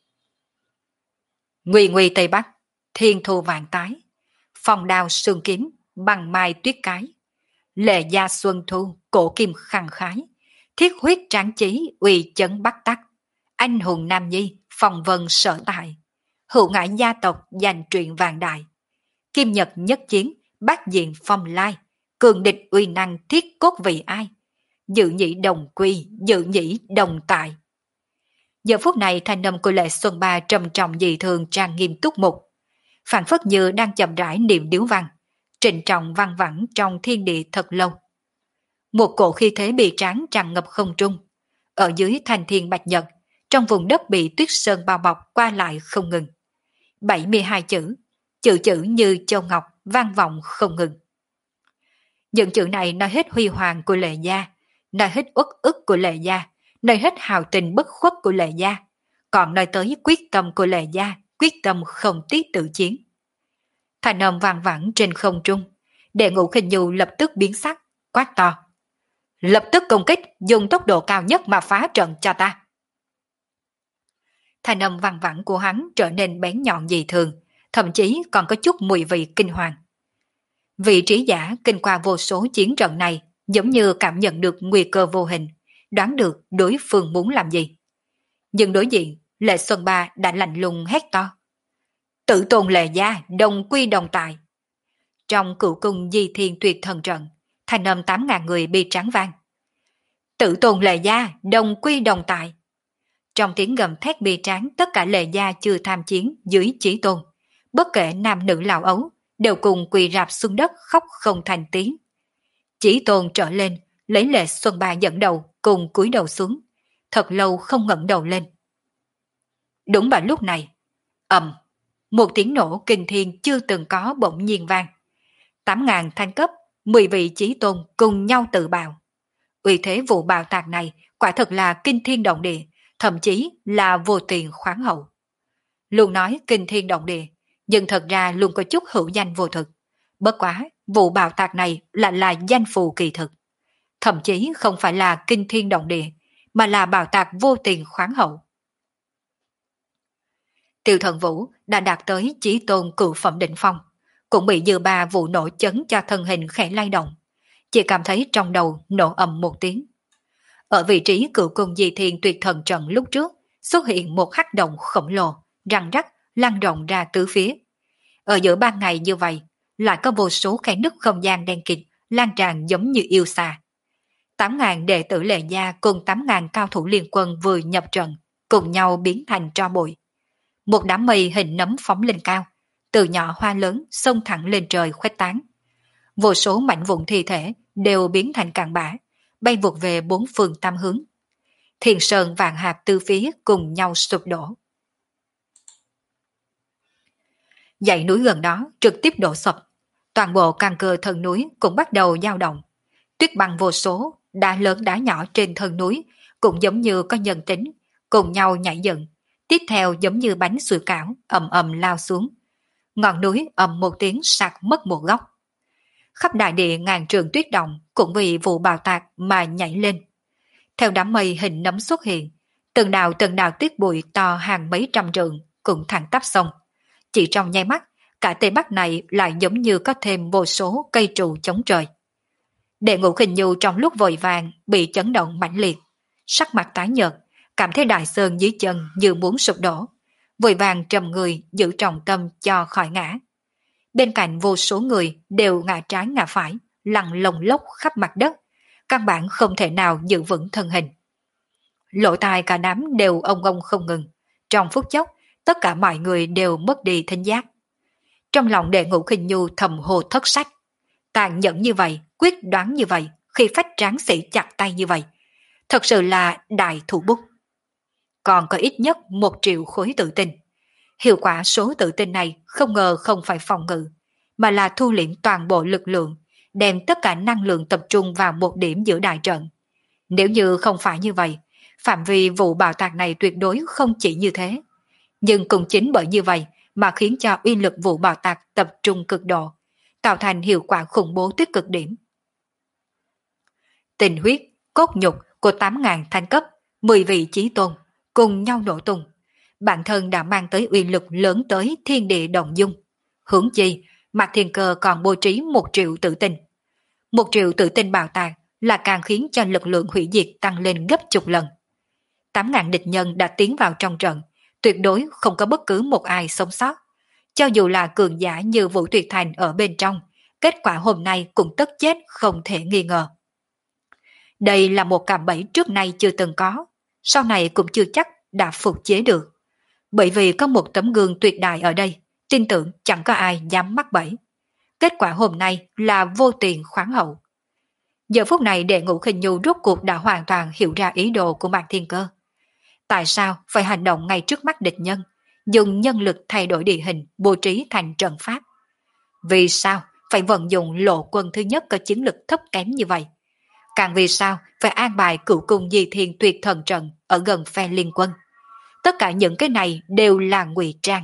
Nguy nguy Tây Bắc, thiên thu vạn tái, phong đao sương kiếm, bằng mai tuyết cái. Lệ Gia xuân thu, cổ kim khăng khái, thiết huyết tráng chí, uy chấn Bắc Tắc. Anh hùng Nam Nhi, phong vân sở tại. Hữu ngại gia tộc giành truyện vàng đại. Kim Nhật nhất chiến, bát diện phong lai. Cường địch uy năng thiết cốt vì ai? Dự nhĩ đồng quy, dự nhĩ đồng tại. Giờ phút này thanh âm của Lệ Xuân Ba trầm trọng dị thường trang nghiêm túc mục. Phản phất như đang chậm rãi niệm điếu văn, trịnh trọng văng vẳng trong thiên địa thật lâu. Một cổ khí thế bị tráng tràn ngập không trung. Ở dưới thành thiên bạch nhật, trong vùng đất bị tuyết sơn bao bọc qua lại không ngừng. bảy mươi hai chữ, chữ chữ như châu ngọc vang vọng không ngừng. Những chữ này nói hết huy hoàng của Lệ Gia, nói hết uất ức của Lệ Gia, nói hết hào tình bất khuất của Lệ Gia, còn nói tới quyết tâm của Lệ Gia, quyết tâm không tiếc tự chiến. Thành âm vang vẳng trên không trung, Đệ Ngũ Khinh Du lập tức biến sắc, quát to. Lập tức công kích, dùng tốc độ cao nhất mà phá trận cho ta. Thành âm vang vẳng của hắn trở nên bén nhọn dị thường, thậm chí còn có chút mùi vị kinh hoàng. Vị trí giả kinh qua vô số chiến trận này giống như cảm nhận được nguy cơ vô hình, đoán được đối phương muốn làm gì. Nhưng đối diện, Lệ Xuân Ba đã lạnh lùng hét to. Tự tôn Lệ Gia, đồng quy đồng tại. Trong cửu cung di thiên tuyệt thần trận, thanh âm tám ngàn người bị tráng vang. Tự tôn Lệ Gia, đồng quy đồng tại. Trong tiếng gầm thét bi tráng, tất cả Lệ Gia chưa tham chiến dưới Chí Tôn, bất kể nam nữ lão ấu, đều cùng quỳ rạp xuống đất khóc không thành tiếng. Chí Tôn trở lên, lấy Lệ Xuân Ba dẫn đầu, cùng cúi đầu xuống, thật lâu không ngẩng đầu lên. Đúng vào lúc này, ầm, một tiếng nổ kinh thiên chưa từng có bỗng nhiên vang. Tám ngàn thanh cấp, mười vị Chí Tôn cùng nhau tự bào. Uy thế vụ bào tạc này quả thật là kinh thiên động địa, thậm chí là vô tiền khoáng hậu. Luôn nói kinh thiên động địa, nhưng thật ra luôn có chút hữu danh vô thực. Bất quá, vụ bào tạc này lại là danh phù kỳ thực. Thậm chí không phải là kinh thiên động địa, mà là bào tạc vô tiền khoáng hậu. Tiêu Thần Vũ đã đạt tới Chí Tôn cửu phẩm đỉnh phong, cũng bị dư ba vụ nổ chấn cho thân hình khẽ lay động. Chỉ cảm thấy trong đầu nổ ầm một tiếng. Ở vị trí cửu cung di thiên tuyệt thần trận lúc trước, xuất hiện một hắc động khổng lồ, răng rắc, lan rộng ra tứ phía. Ở giữa ban ngày như vậy, lại có vô số khe nứt không gian đen kịt, lan tràn giống như yêu xà. Tám ngàn đệ tử Lệ Gia cùng tám ngàn cao thủ liên quân vừa nhập trận, cùng nhau biến thành tro bụi. Một đám mây hình nấm phóng lên cao, từ nhỏ hoa lớn xông thẳng lên trời khuếch tán. Vô số mảnh vụn thi thể đều biến thành cạn bã, bay vụt về bốn phương tam hướng. Thiên sơn vạn hạp tư phía cùng nhau sụp đổ. Dãy núi gần đó trực tiếp đổ sập, toàn bộ căn cơ thân núi cũng bắt đầu dao động. Tuyết băng vô số, đá lớn đá nhỏ trên thân núi cũng giống như có nhân tính, cùng nhau nhảy dựng, tiếp theo giống như bánh sủi cảo ầm ầm lao xuống. Ngọn núi ầm một tiếng sạc mất một góc. Khắp đại địa ngàn trường tuyết động cũng vì vụ bào tạc mà nhảy lên. Theo đám mây hình nấm xuất hiện, từng đạo từng đạo tuyết bụi to hàng mấy trăm trượng cũng thẳng tắp sông. Chỉ trong nháy mắt, cả Tây Bắc này lại giống như có thêm vô số cây trụ chống trời. Đệ Ngũ Khinh Du trong lúc vội vàng bị chấn động mãnh liệt, sắc mặt tái nhợt, cảm thấy đại sơn dưới chân như muốn sụp đổ, vội vàng trầm người giữ trọng tâm cho khỏi ngã. Bên cạnh vô số người đều ngã trái ngã phải, lăn lồng lốc khắp mặt đất, căn bản không thể nào giữ vững thân hình. Lỗ tai cả đám đều ông ông không ngừng, trong phút chốc tất cả mọi người đều mất đi thính giác. Trong lòng Đệ Ngũ Khinh Du thầm hồ thất sách, tàn nhẫn như vậy, quyết đoán như vậy, khi phách tráng sĩ chặt tay như vậy, thật sự là đại thủ bút. Còn có ít nhất một triệu khối tự tin. Hiệu quả số tự tin này không ngờ không phải phòng ngự, mà là thu liễm toàn bộ lực lượng, đem tất cả năng lượng tập trung vào một điểm giữa đại trận. Nếu như không phải như vậy, phạm vi vụ bạo tạc này tuyệt đối không chỉ như thế. Nhưng cũng chính bởi như vậy mà khiến cho uy lực vụ bạo tạc tập trung cực độ, tạo thành hiệu quả khủng bố tới cực điểm. Tình huyết, cốt nhục của tám ngàn thanh cấp, mười vị chí tôn, cùng nhau nổ tung. Bản thân đã mang tới uy lực lớn tới thiên địa động dung. Hướng chi, Mạc Thiên Cơ còn bố trí một triệu tử tinh. Một triệu tử tinh bạo tạc là càng khiến cho lực lượng hủy diệt tăng lên gấp chục lần. Tám ngàn địch nhân đã tiến vào trong trận, tuyệt đối không có bất cứ một ai sống sót. Cho dù là cường giả như Vũ Tuyệt Thành ở bên trong, kết quả hôm nay cũng tất chết không thể nghi ngờ. Đây là một cạm bẫy trước nay chưa từng có, sau này cũng chưa chắc đã phục chế được. Bởi vì có một tấm gương tuyệt đại ở đây, tin tưởng chẳng có ai dám mắc bẫy. Kết quả hôm nay là vô tiền khoáng hậu. Giờ phút này Đệ Ngũ Khinh Nhu rốt cuộc đã hoàn toàn hiểu ra ý đồ của Mạc Thiên Cơ. Tại sao phải hành động ngay trước mắt địch nhân, dùng nhân lực thay đổi địa hình, bố trí thành trận pháp? Vì sao phải vận dụng lộ quân thứ nhất có chiến lực thấp kém như vậy? Càng vì sao phải an bài cửu cung di thiên tuyệt thần trận ở gần phe liên quân? Tất cả những cái này đều là ngụy trang.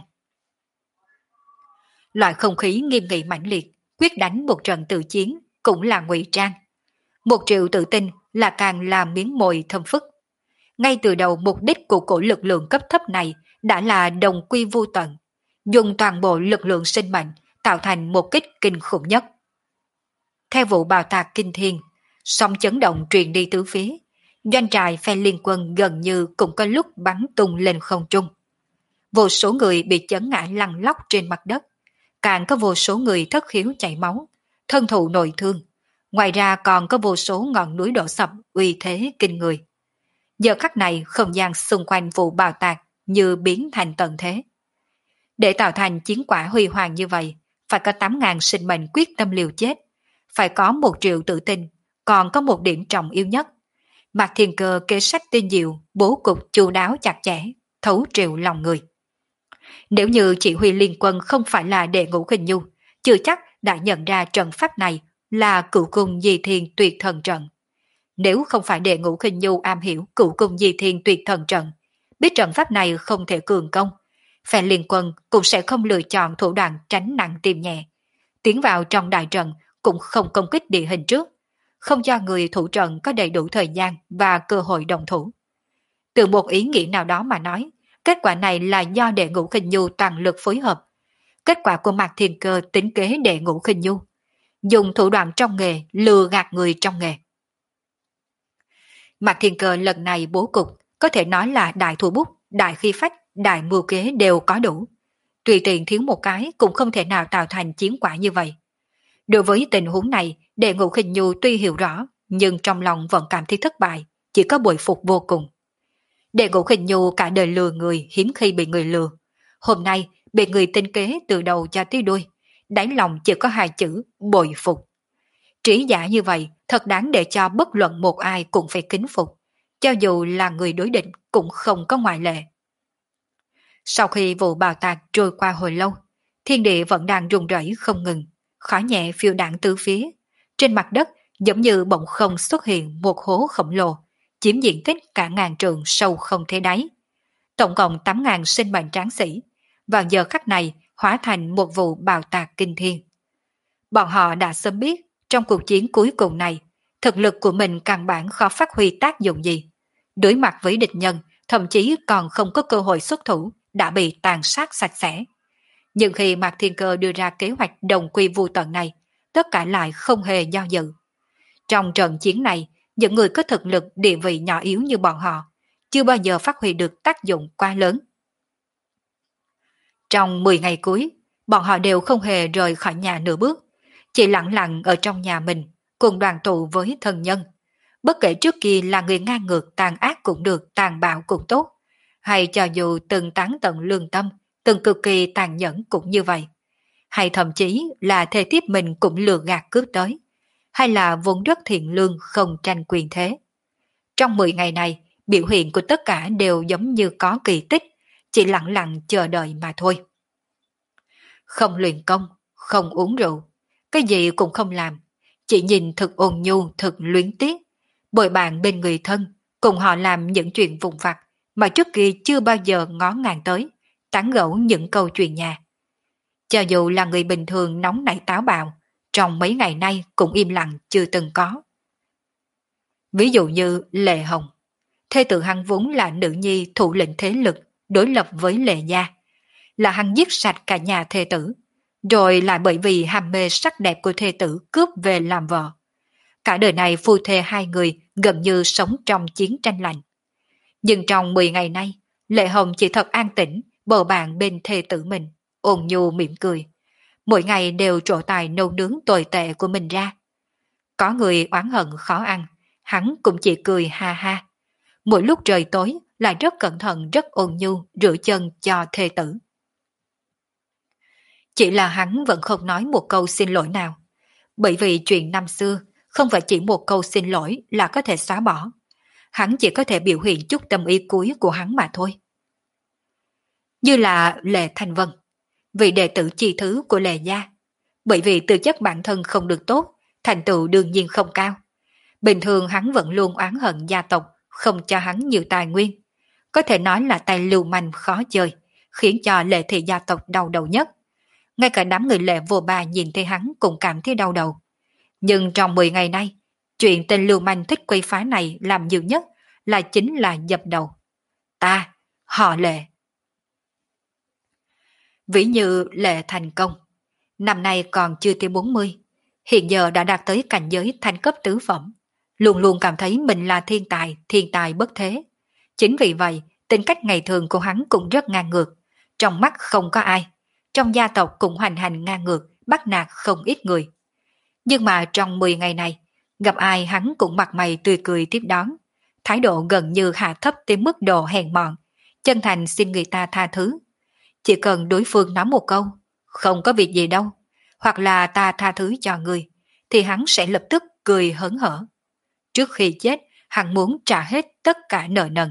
Loại không khí nghiêm nghị mãnh liệt, quyết đánh một trận tự chiến cũng là ngụy trang. Một triệu tự tin là càng là miếng mồi thơm phức. Ngay từ đầu mục đích của cổ lực lượng cấp thấp này đã là đồng quy vô tận, dùng toàn bộ lực lượng sinh mệnh tạo thành một kích kinh khủng nhất. Theo vụ bạo tạc kinh thiên, sóng chấn động truyền đi tứ phía, doanh trại phe liên quân gần như cũng có lúc bắn tung lên không trung. Vô số người bị chấn ngã lăn lóc trên mặt đất, càng có vô số người thất khiếu chảy máu, thân thụ nội thương. Ngoài ra còn có vô số ngọn núi đổ sập uy thế kinh người. Giờ khắc này không gian xung quanh vụ bạo tạc như biến thành tận thế. Để tạo thành chiến quả huy hoàng như vậy, phải có tám ngàn sinh mệnh quyết tâm liều chết, phải có một triệu tự tin, còn có một điểm trọng yếu nhất. Mạc Thiên Cơ kế sách tinh diệu, bố cục chu đáo chặt chẽ, thấu triệu lòng người. Nếu như chỉ huy liên quân không phải là Đệ Ngũ Khinh Nhu, chưa chắc đã nhận ra trận pháp này là cửu cung di thiên tuyệt thần trận. Nếu không phải Đệ Ngũ Khinh Nhu am hiểu cửu cung di thiên tuyệt thần trận, biết trận pháp này không thể cường công, phe liên quân cũng sẽ không lựa chọn thủ đoạn tránh nặng tìm nhẹ. Tiến vào trong đại trận cũng không công kích địa hình trước, không cho người thủ trận có đầy đủ thời gian và cơ hội đồng thủ. Từ một ý nghĩa nào đó mà nói, kết quả này là do Đệ Ngũ Khinh Nhu toàn lực phối hợp. Kết quả của Mạc Thiên Cơ tính kế Đệ Ngũ Khinh Nhu, dùng thủ đoạn trong nghề lừa gạt người trong nghề. Mạc Thiên Cơ lần này bố cục có thể nói là đại thủ bút, đại khí phách, đại mưu kế đều có đủ. Tùy tiện thiếu một cái cũng không thể nào tạo thành chiến quả như vậy. Đối với tình huống này, Đệ Ngũ Khinh Nhu tuy hiểu rõ, nhưng trong lòng vẫn cảm thấy thất bại, chỉ có bội phục vô cùng. Đệ Ngũ Khinh Nhu cả đời lừa người, hiếm khi bị người lừa. Hôm nay bị người tinh kế từ đầu cho tới đuôi, đáy lòng chỉ có hai chữ bội phục. Trí giả như vậy thật đáng để cho bất luận một ai cũng phải kính phục, cho dù là người đối địch cũng không có ngoại lệ. Sau khi vụ bạo tạc trôi qua hồi lâu, thiên địa vẫn đang rung rẩy không ngừng, khói nhẹ phiêu đãng tứ phía. Trên mặt đất giống như bỗng không xuất hiện một hố khổng lồ, chiếm diện tích cả ngàn trường sâu không thấy đáy. Tổng cộng tám ngàn sinh mệnh tráng sĩ, vào giờ khắc này hóa thành một vụ bạo tạc kinh thiên. Bọn họ đã sớm biết, trong cuộc chiến cuối cùng này, thực lực của mình căn bản khó phát huy tác dụng gì. Đối mặt với địch nhân, thậm chí còn không có cơ hội xuất thủ, đã bị tàn sát sạch sẽ. Nhưng khi Mạc Thiên Cơ đưa ra kế hoạch đồng quy vu tận này, tất cả lại không hề do dự. Trong trận chiến này, những người có thực lực địa vị nhỏ yếu như bọn họ, chưa bao giờ phát huy được tác dụng quá lớn. Trong mười ngày cuối, bọn họ đều không hề rời khỏi nhà nửa bước, chỉ lặng lặng ở trong nhà mình, cùng đoàn tụ với thân nhân. Bất kể trước kia là người ngang ngược tàn ác cũng được, tàn bạo cũng tốt, hay cho dù từng tán tận lương tâm, từng cực kỳ tàn nhẫn cũng như vậy, hay thậm chí là thê thiếp mình cũng lừa gạt cướp tới, hay là vốn rất thiện lương không tranh quyền thế. Trong mười ngày này, biểu hiện của tất cả đều giống như có kỳ tích, chỉ lặng lặng chờ đợi mà thôi. Không luyện công, không uống rượu, cái gì cũng không làm, Chỉ nhìn thật ôn nhu, thật luyến tiếc, bồi bạn bên người thân, cùng họ làm những chuyện vụn vặt mà trước kia chưa bao giờ ngó ngàng tới, tán gẫu những câu chuyện nhà. Cho dù là người bình thường nóng nảy táo bạo, trong mấy ngày nay cũng im lặng chưa từng có. Ví dụ như Lệ Hồng, thê tử hắn vốn là nữ nhi thủ lĩnh thế lực đối lập với Lệ gia, là hắn giết sạch cả nhà thê tử, rồi lại bởi vì ham mê sắc đẹp của thê tử cướp về làm vợ. Cả đời này phu thê hai người gần như sống trong chiến tranh lạnh. Nhưng trong mười ngày nay, Lệ Hồng chỉ thật an tĩnh, bầu bạn bên thê tử mình, ôn nhu mỉm cười. Mỗi ngày đều trổ tài nấu nướng tồi tệ của mình ra. Có người oán hận khó ăn, hắn cũng chỉ cười ha ha. Mỗi lúc trời tối lại rất cẩn thận rất ôn nhu rửa chân cho thê tử. Chỉ là hắn vẫn không nói một câu xin lỗi nào. Bởi vì chuyện năm xưa không phải chỉ một câu xin lỗi là có thể xóa bỏ. Hắn chỉ có thể biểu hiện chút tâm ý cuối của hắn mà thôi. Như là Lệ Thanh Vân, vị đệ tử chi thứ của Lệ gia. Bởi vì tư chất bản thân không được tốt, thành tựu đương nhiên không cao. Bình thường hắn vẫn luôn oán hận gia tộc không cho hắn nhiều tài nguyên. Có thể nói là tay lưu manh khó chơi, khiến cho Lệ thị gia tộc đau đầu nhất. Ngay cả đám người Lệ vô ba nhìn thấy hắn cũng cảm thấy đau đầu. Nhưng trong mười ngày nay, chuyện tên lưu manh thích quấy phá này làm nhiều nhất là chính là dập đầu. Ta, họ Lệ. Ví như Lệ Thành Công, năm nay còn chưa tới bốn mươi, hiện giờ đã đạt tới cảnh giới thanh cấp tứ phẩm, luôn luôn cảm thấy mình là thiên tài, thiên tài bất thế. Chính vì vậy, tính cách ngày thường của hắn cũng rất ngang ngược, trong mắt không có ai, trong gia tộc cũng hoành hành ngang ngược, bắt nạt không ít người. Nhưng mà trong mười ngày này, gặp ai hắn cũng mặt mày tươi cười tiếp đón, thái độ gần như hạ thấp tới mức độ hèn mọn, chân thành xin người ta tha thứ. Chỉ cần đối phương nói một câu, không có việc gì đâu, hoặc là ta tha thứ cho người, thì hắn sẽ lập tức cười hớn hở. Trước khi chết, hắn muốn trả hết tất cả nợ nần.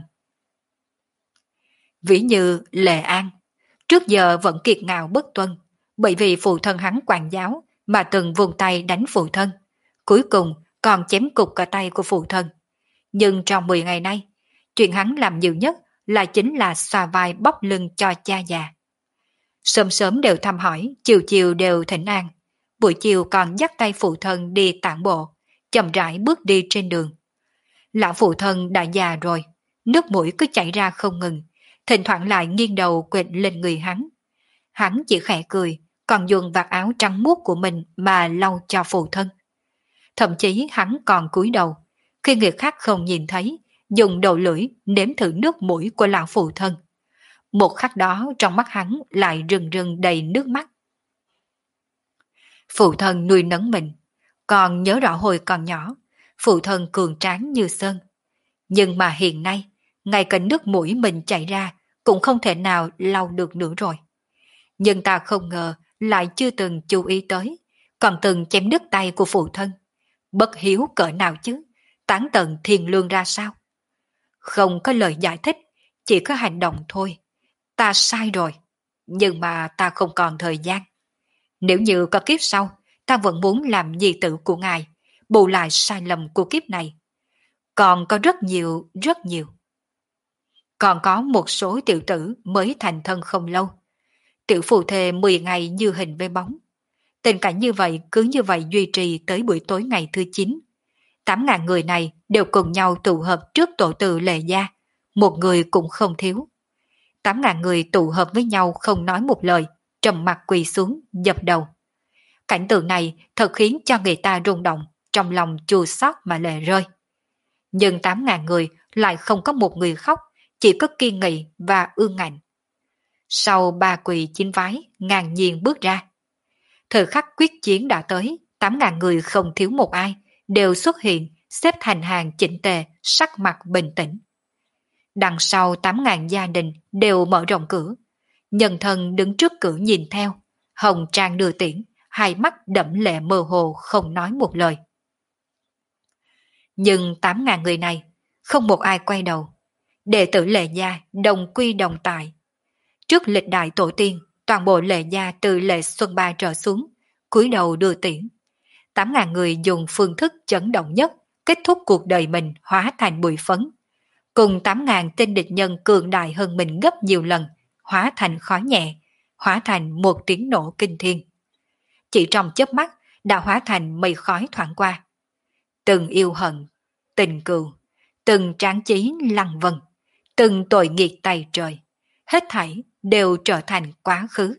Ví như Lệ An, trước giờ vẫn kiệt ngạo bất tuân, bởi vì phụ thân hắn quản giáo mà từng vùng tay đánh phụ thân, cuối cùng còn chém cục cả tay của phụ thân. Nhưng trong mười ngày nay, chuyện hắn làm nhiều nhất là chính là xoa vai bóc lưng cho cha già. Sớm sớm đều thăm hỏi, chiều chiều đều thỉnh an, buổi chiều còn dắt tay phụ thân đi tản bộ, chậm rãi bước đi trên đường. Lão phụ thân đã già rồi, nước mũi cứ chảy ra không ngừng, thỉnh thoảng lại nghiêng đầu quệt lên người hắn. Hắn chỉ khẽ cười, còn dùng vạt áo trắng muốt của mình mà lau cho phụ thân. Thậm chí hắn còn cúi đầu, khi người khác không nhìn thấy, dùng đầu lưỡi nếm thử nước mũi của lão phụ thân. Một khắc đó trong mắt hắn lại rưng rưng đầy nước mắt. Phụ thân nuôi nấng mình, còn nhớ rõ hồi còn nhỏ, phụ thân cường tráng như sơn. Nhưng mà hiện nay, ngay cả nước mũi mình chảy ra cũng không thể nào lau được nữa rồi. Nhưng ta không ngờ lại chưa từng chú ý tới, còn từng chém đứt tay của phụ thân. Bất hiếu cỡ nào chứ, tán tận thiền lương ra sao? Không có lời giải thích, chỉ có hành động thôi. Ta sai rồi, nhưng mà ta không còn thời gian. Nếu như có kiếp sau, ta vẫn muốn làm nhi tử của ngài, bù lại sai lầm của kiếp này. Còn có rất nhiều, rất nhiều. Còn có một số tiểu tử mới thành thân không lâu. Tiểu phù thề mười ngày như hình với bóng. Tình cảnh như vậy cứ như vậy duy trì tới buổi tối ngày thứ chín. Tám ngàn người này đều cùng nhau tụ hợp trước tổ từ Lệ gia, một người cũng không thiếu. Tám ngàn người tụ hợp với nhau không nói một lời, trầm mặt quỳ xuống, dập đầu. Cảnh tượng này thật khiến cho người ta rung động, trong lòng chua xót mà lệ rơi. Nhưng tám ngàn người lại không có một người khóc, chỉ có kiên nghị và ương ngạnh. Sau ba quỳ chín vái, ngang nhiên bước ra. Thời khắc quyết chiến đã tới, tám ngàn người không thiếu một ai, đều xuất hiện, xếp thành hàng chỉnh tề, sắc mặt bình tĩnh. Đằng sau tám ngàn gia đình đều mở rộng cửa. Nhân thân đứng trước cửa nhìn theo, hồng trang đưa tiễn, hai mắt đẫm lệ mơ hồ không nói một lời. Nhưng tám ngàn người này, không một ai quay đầu. Đệ tử Lệ gia đồng quy đồng tài. Trước lịch đại tổ tiên, toàn bộ Lệ gia từ Lệ Xuân Ba trở xuống, cúi đầu đưa tiễn. tám ngàn người dùng phương thức chấn động nhất kết thúc cuộc đời mình hóa thành bụi phấn, cùng tám ngàn tên địch nhân cường đại hơn mình gấp nhiều lần, hóa thành khói nhẹ, hóa thành một tiếng nổ kinh thiên. Chỉ trong chớp mắt đã hóa thành mây khói thoảng qua. Từng yêu hận, tình cừu, từng tráng chí lăng vân, từng tội nghiệt tày trời, hết thảy đều trở thành quá khứ.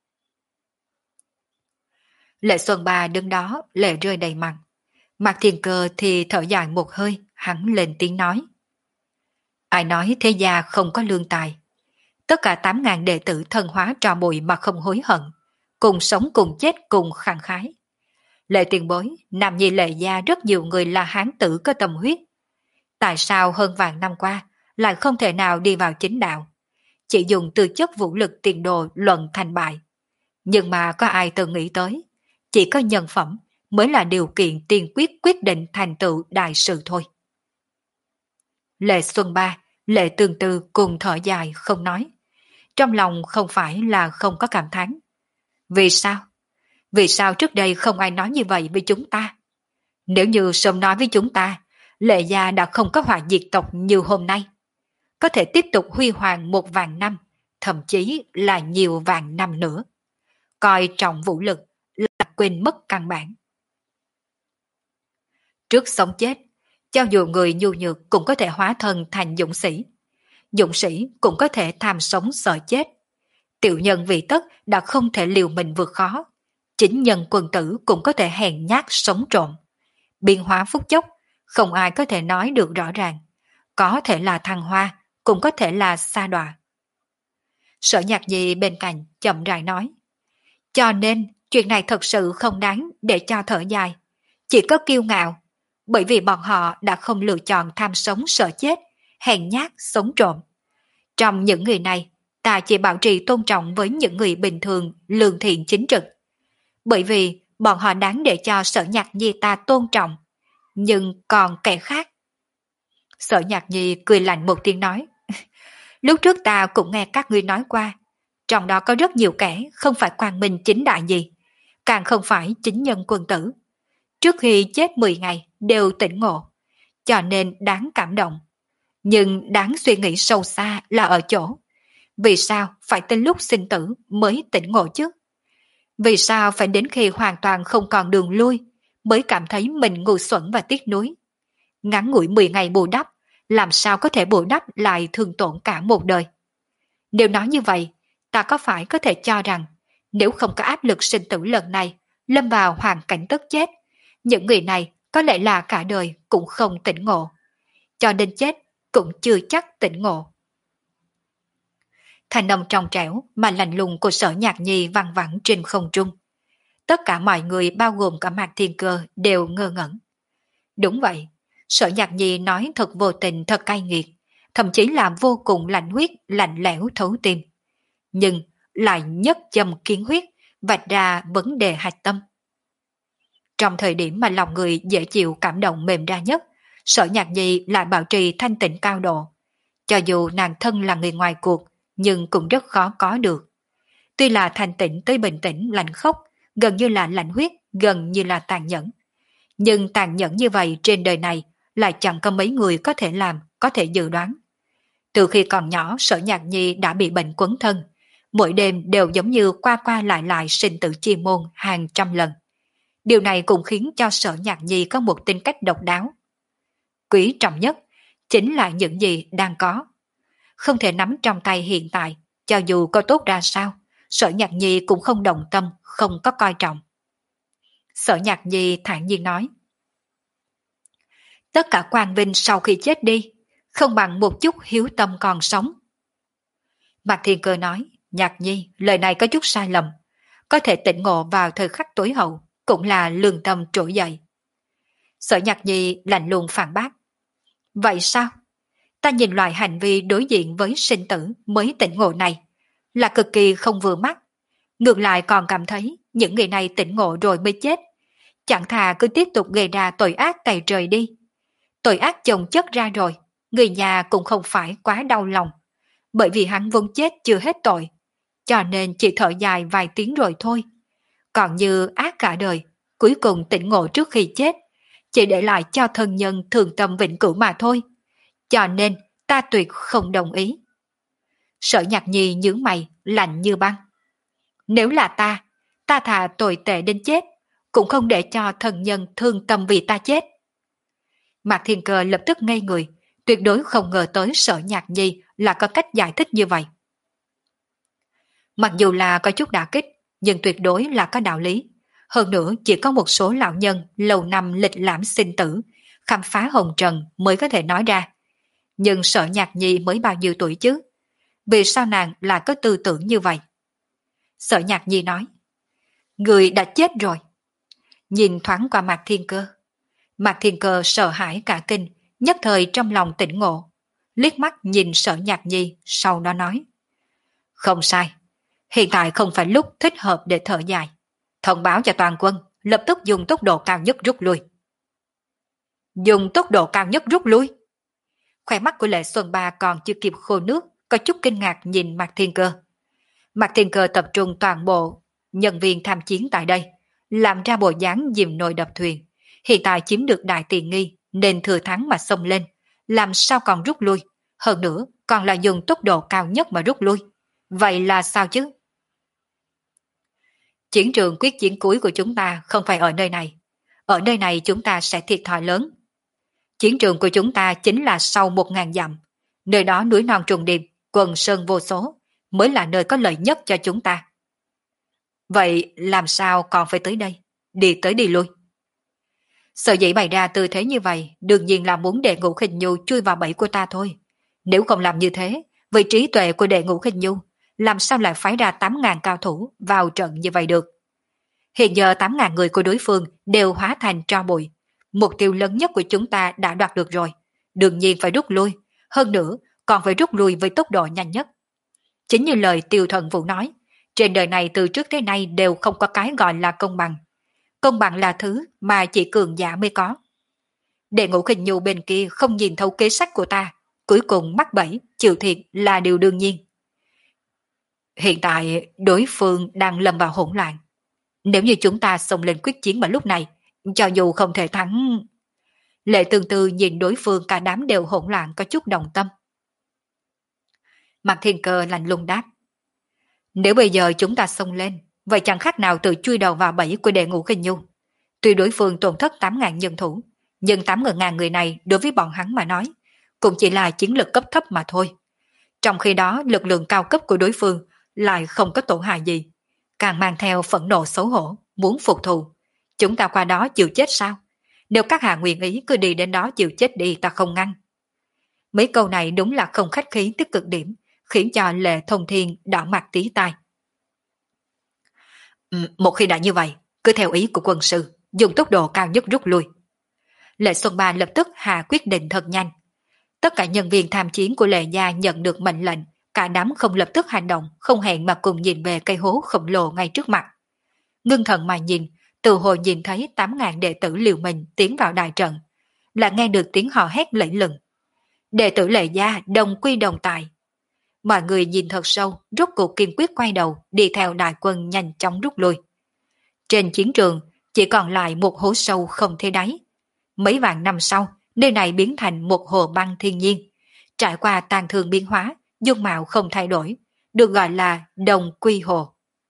Lệ Xuân Ba đứng đó, lệ rơi đầy mặt. Mạc Thiên Cơ thì thở dài một hơi, hắn lên tiếng nói. Ai nói thế gia không có lương tài. Tất cả tám ngàn đệ tử thân hóa trò bụi mà không hối hận, cùng sống cùng chết cùng khẳng khái. Lệ tiền bối, Nam Nhi Lệ gia rất nhiều người là hán tử có tâm huyết. Tại sao hơn vạn năm qua lại không thể nào đi vào chính đạo? Chỉ dùng tư chất vũ lực tiền đồ luận thành bại. Nhưng mà có ai từng nghĩ tới, chỉ có nhân phẩm mới là điều kiện tiên quyết quyết định thành tựu đại sự thôi. Lệ Xuân Ba, Lệ Tương Tư cùng thở dài không nói. Trong lòng không phải là không có cảm thán. Vì sao? Vì sao trước đây không ai nói như vậy với chúng ta? Nếu như sớm nói với chúng ta, Lệ gia đã không có họa diệt tộc như hôm nay. Có thể tiếp tục huy hoàng một vạn năm, thậm chí là nhiều vạn năm nữa. Coi trọng vũ lực là quên mất căn bản. Trước sống chết, cho dù người nhu nhược cũng có thể hóa thân thành dũng sĩ. Dũng sĩ cũng có thể tham sống sợ chết. Tiểu nhân vì tất đã không thể liều mình vượt khó. Chính nhân quân tử cũng có thể hèn nhát sống trộm. Biến hóa phút chốc, không ai có thể nói được rõ ràng. Có thể là thăng hoa, cũng có thể là sa đọa. Sở Nhạc Nhi bên cạnh chậm rãi nói. Cho nên, chuyện này thật sự không đáng để cho thở dài. Chỉ có kiêu ngạo, bởi vì bọn họ đã không lựa chọn tham sống sợ chết, hèn nhát sống trộm. Trong những người này, ta chỉ bảo trì tôn trọng với những người bình thường, lương thiện chính trực. Bởi vì bọn họ đáng để cho Sở Nhạc Nhi ta tôn trọng. Nhưng còn kẻ khác. Sở Nhạc Nhi cười lạnh một tiếng nói. Lúc trước ta cũng nghe các ngươi nói qua. Trong đó có rất nhiều kẻ không phải quang minh chính đại gì. Càng không phải chính nhân quân tử. Trước khi chết mười ngày đều tỉnh ngộ. Cho nên đáng cảm động. Nhưng đáng suy nghĩ sâu xa là ở chỗ. Vì sao phải tới lúc sinh tử mới tỉnh ngộ chứ? Vì sao phải đến khi hoàn toàn không còn đường lui mới cảm thấy mình ngu xuẩn và tiếc nuối? Ngắn ngủi mười ngày bù đắp, làm sao có thể bù đắp lại thương tổn cả một đời? Nếu nói như vậy, ta có phải có thể cho rằng nếu không có áp lực sinh tử lần này, lâm vào hoàn cảnh tất chết, những người này có lẽ là cả đời cũng không tỉnh ngộ. Cho nên chết cũng chưa chắc tỉnh ngộ. Thanh âm trong trẻo mà lạnh lùng của Sở Nhạc Nhi văng vẳng trên không trung. Tất cả mọi người bao gồm cả Mạc Thiên Cơ đều ngơ ngẩn. Đúng vậy, Sở Nhạc Nhi nói thật vô tình, thật cay nghiệt, thậm chí là vô cùng lạnh huyết, lạnh lẽo thấu tim. Nhưng lại nhất châm kiến huyết, vạch ra vấn đề hạch tâm. Trong thời điểm mà lòng người dễ chịu cảm động mềm ra nhất, Sở Nhạc Nhi lại bảo trì thanh tịnh cao độ. Cho dù nàng thân là người ngoài cuộc, nhưng cũng rất khó có được. Tuy là thanh tịnh tới bình tĩnh lạnh khốc, gần như là lạnh huyết, gần như là tàn nhẫn. Nhưng tàn nhẫn như vậy trên đời này lại chẳng có mấy người có thể làm, có thể dự đoán. Từ khi còn nhỏ, Sở Nhạc Nhi đã bị bệnh quấn thân, mỗi đêm đều giống như qua qua lại lại sinh tử chi môn hàng trăm lần. Điều này cũng khiến cho Sở Nhạc Nhi có một tính cách độc đáo. Quý trọng nhất chính là những gì đang có. Không thể nắm trong tay hiện tại, cho dù có tốt ra sao, Sở Nhạc Nhi cũng không đồng tâm, không có coi trọng. Sở Nhạc Nhi thản nhiên nói. Tất cả quang vinh sau khi chết đi, không bằng một chút hiếu tâm còn sống. Mạc Thiên Cơ nói, Nhạc Nhi, lời này có chút sai lầm. Có thể tỉnh ngộ vào thời khắc tối hậu, cũng là lương tâm trỗi dậy. Sở Nhạc Nhi lạnh lùng phản bác. Vậy sao? Ta nhìn loại hành vi đối diện với sinh tử mới tỉnh ngộ này là cực kỳ không vừa mắt. Ngược lại còn cảm thấy những người này tỉnh ngộ rồi mới chết. Chẳng thà cứ tiếp tục gây ra tội ác tày trời đi. Tội ác chồng chất ra rồi, người nhà cũng không phải quá đau lòng. Bởi vì hắn vốn chết chưa hết tội, cho nên chỉ thở dài vài tiếng rồi thôi. Còn như ác cả đời, cuối cùng tỉnh ngộ trước khi chết, chỉ để lại cho thân nhân thường tâm vĩnh cửu mà thôi. Cho nên ta tuyệt không đồng ý. Sở Nhạc Nhi nhướng mày, lạnh như băng. Nếu là ta, ta thà tồi tệ đến chết, cũng không để cho thân nhân thương tâm vì ta chết. Mạc Thiên Cơ lập tức ngây người, tuyệt đối không ngờ tới Sở Nhạc Nhi là có cách giải thích như vậy. Mặc dù là có chút đả kích, nhưng tuyệt đối là có đạo lý. Hơn nữa chỉ có một số lão nhân lâu năm lịch lãm sinh tử, khám phá hồng trần mới có thể nói ra. Nhưng Sở Nhạc Nhi mới bao nhiêu tuổi chứ? Vì sao nàng lại có tư tưởng như vậy? Sở Nhạc Nhi nói, người đã chết rồi. Nhìn thoáng qua Mạc Thiên Cơ. Mạc Thiên Cơ sợ hãi cả kinh, nhất thời trong lòng tỉnh ngộ. Liếc mắt nhìn Sở Nhạc Nhi, sau đó nói. Không sai, hiện tại không phải lúc thích hợp để thở dài. Thông báo cho toàn quân, lập tức dùng tốc độ cao nhất rút lui. Dùng tốc độ cao nhất rút lui? Khóe mắt của Lệ Xuân Ba còn chưa kịp khô nước, có chút kinh ngạc nhìn Mạc Thiên Cơ. Mạc Thiên Cơ tập trung toàn bộ nhân viên tham chiến tại đây, làm ra bộ dáng dìm nồi đập thuyền. Hiện tại chiếm được đại tiền nghi nên thừa thắng mà xông lên, làm sao còn rút lui, hơn nữa còn là dùng tốc độ cao nhất mà rút lui. Vậy là sao chứ? Chiến trường quyết chiến cuối của chúng ta không phải ở nơi này. Ở nơi này chúng ta sẽ thiệt thòi lớn. Chiến trường của chúng ta chính là sau một ngàn dặm. Nơi đó núi non trùng điệp, quần sơn vô số, mới là nơi có lợi nhất cho chúng ta. Vậy làm sao còn phải tới đây? Đi tới đi lui. Sở dĩ bày ra tư thế như vậy, đương nhiên là muốn Đệ Ngũ Khinh Nhu chui vào bẫy của ta thôi. Nếu không làm như thế, với trí tuệ của Đệ Ngũ Khinh Nhu, làm sao lại phái ra tám ngàn cao thủ vào trận như vậy được? Hiện giờ tám ngàn người của đối phương đều hóa thành tro bụi. Mục tiêu lớn nhất của chúng ta đã đoạt được rồi. Đương nhiên phải rút lui. Hơn nữa, còn phải rút lui với tốc độ nhanh nhất. Chính như lời Tiêu Thần Vũ nói, trên đời này từ trước tới nay đều không có cái gọi là công bằng. Công bằng là thứ mà chỉ cường giả mới có. Đệ Ngũ Khinh Nhu bên kia không nhìn thấu kế sách của ta, cuối cùng mắc bẫy, chịu thiệt là điều đương nhiên. Hiện tại đối phương đang lâm vào hỗn loạn. Nếu như chúng ta xông lên quyết chiến vào lúc này, cho dù không thể thắng... Lệ Tương Tư nhìn đối phương cả đám đều hỗn loạn có chút đồng tâm. Mạc Thiên Cơ lạnh lùng đáp. Nếu bây giờ chúng ta xông lên, vậy chẳng khác nào tự chui đầu vào bẫy của Đệ Ngũ Khinh Nhu. Tuy đối phương tổn thất tám ngàn nhân thủ, nhưng tám ngàn người này đối với bọn hắn mà nói, cũng chỉ là chiến lực cấp thấp mà thôi. Trong khi đó lực lượng cao cấp của đối phương lại không có tổn hại gì, càng mang theo phẫn nộ xấu hổ, muốn phục thù. Chúng ta qua đó chịu chết sao? Nếu các hạ nguyện ý cứ đi đến đó chịu chết đi, ta không ngăn. Mấy câu này đúng là không khách khí tích cực điểm, khiến cho Lệ Thông Thiên đỏ mặt tí tai. Ừ, một khi đã như vậy, cứ theo ý của quân sư, dùng tốc độ cao nhất rút lui. Lệ Xuân Ba lập tức hạ quyết định thật nhanh. Tất cả nhân viên tham chiến của Lệ gia nhận được mệnh lệnh, cả đám không lập tức hành động, không hẹn mà cùng nhìn về cây hố khổng lồ ngay trước mặt. Ngưng thần mà nhìn, từ hồi nhìn thấy tám ngàn đệ tử liều mình tiến vào đại trận, là nghe được tiếng hò hét lẫy lừng. Đệ tử Lệ gia đồng quy đồng tài. Mọi người nhìn thật sâu, rốt cuộc kiên quyết quay đầu, đi theo đại quân nhanh chóng rút lui. Trên chiến trường, chỉ còn lại một hố sâu không thấy đáy. Mấy vạn năm sau, nơi này biến thành một hồ băng thiên nhiên. Trải qua tàn thương biến hóa, dung mạo không thay đổi, được gọi là Đồng Quy Hồ.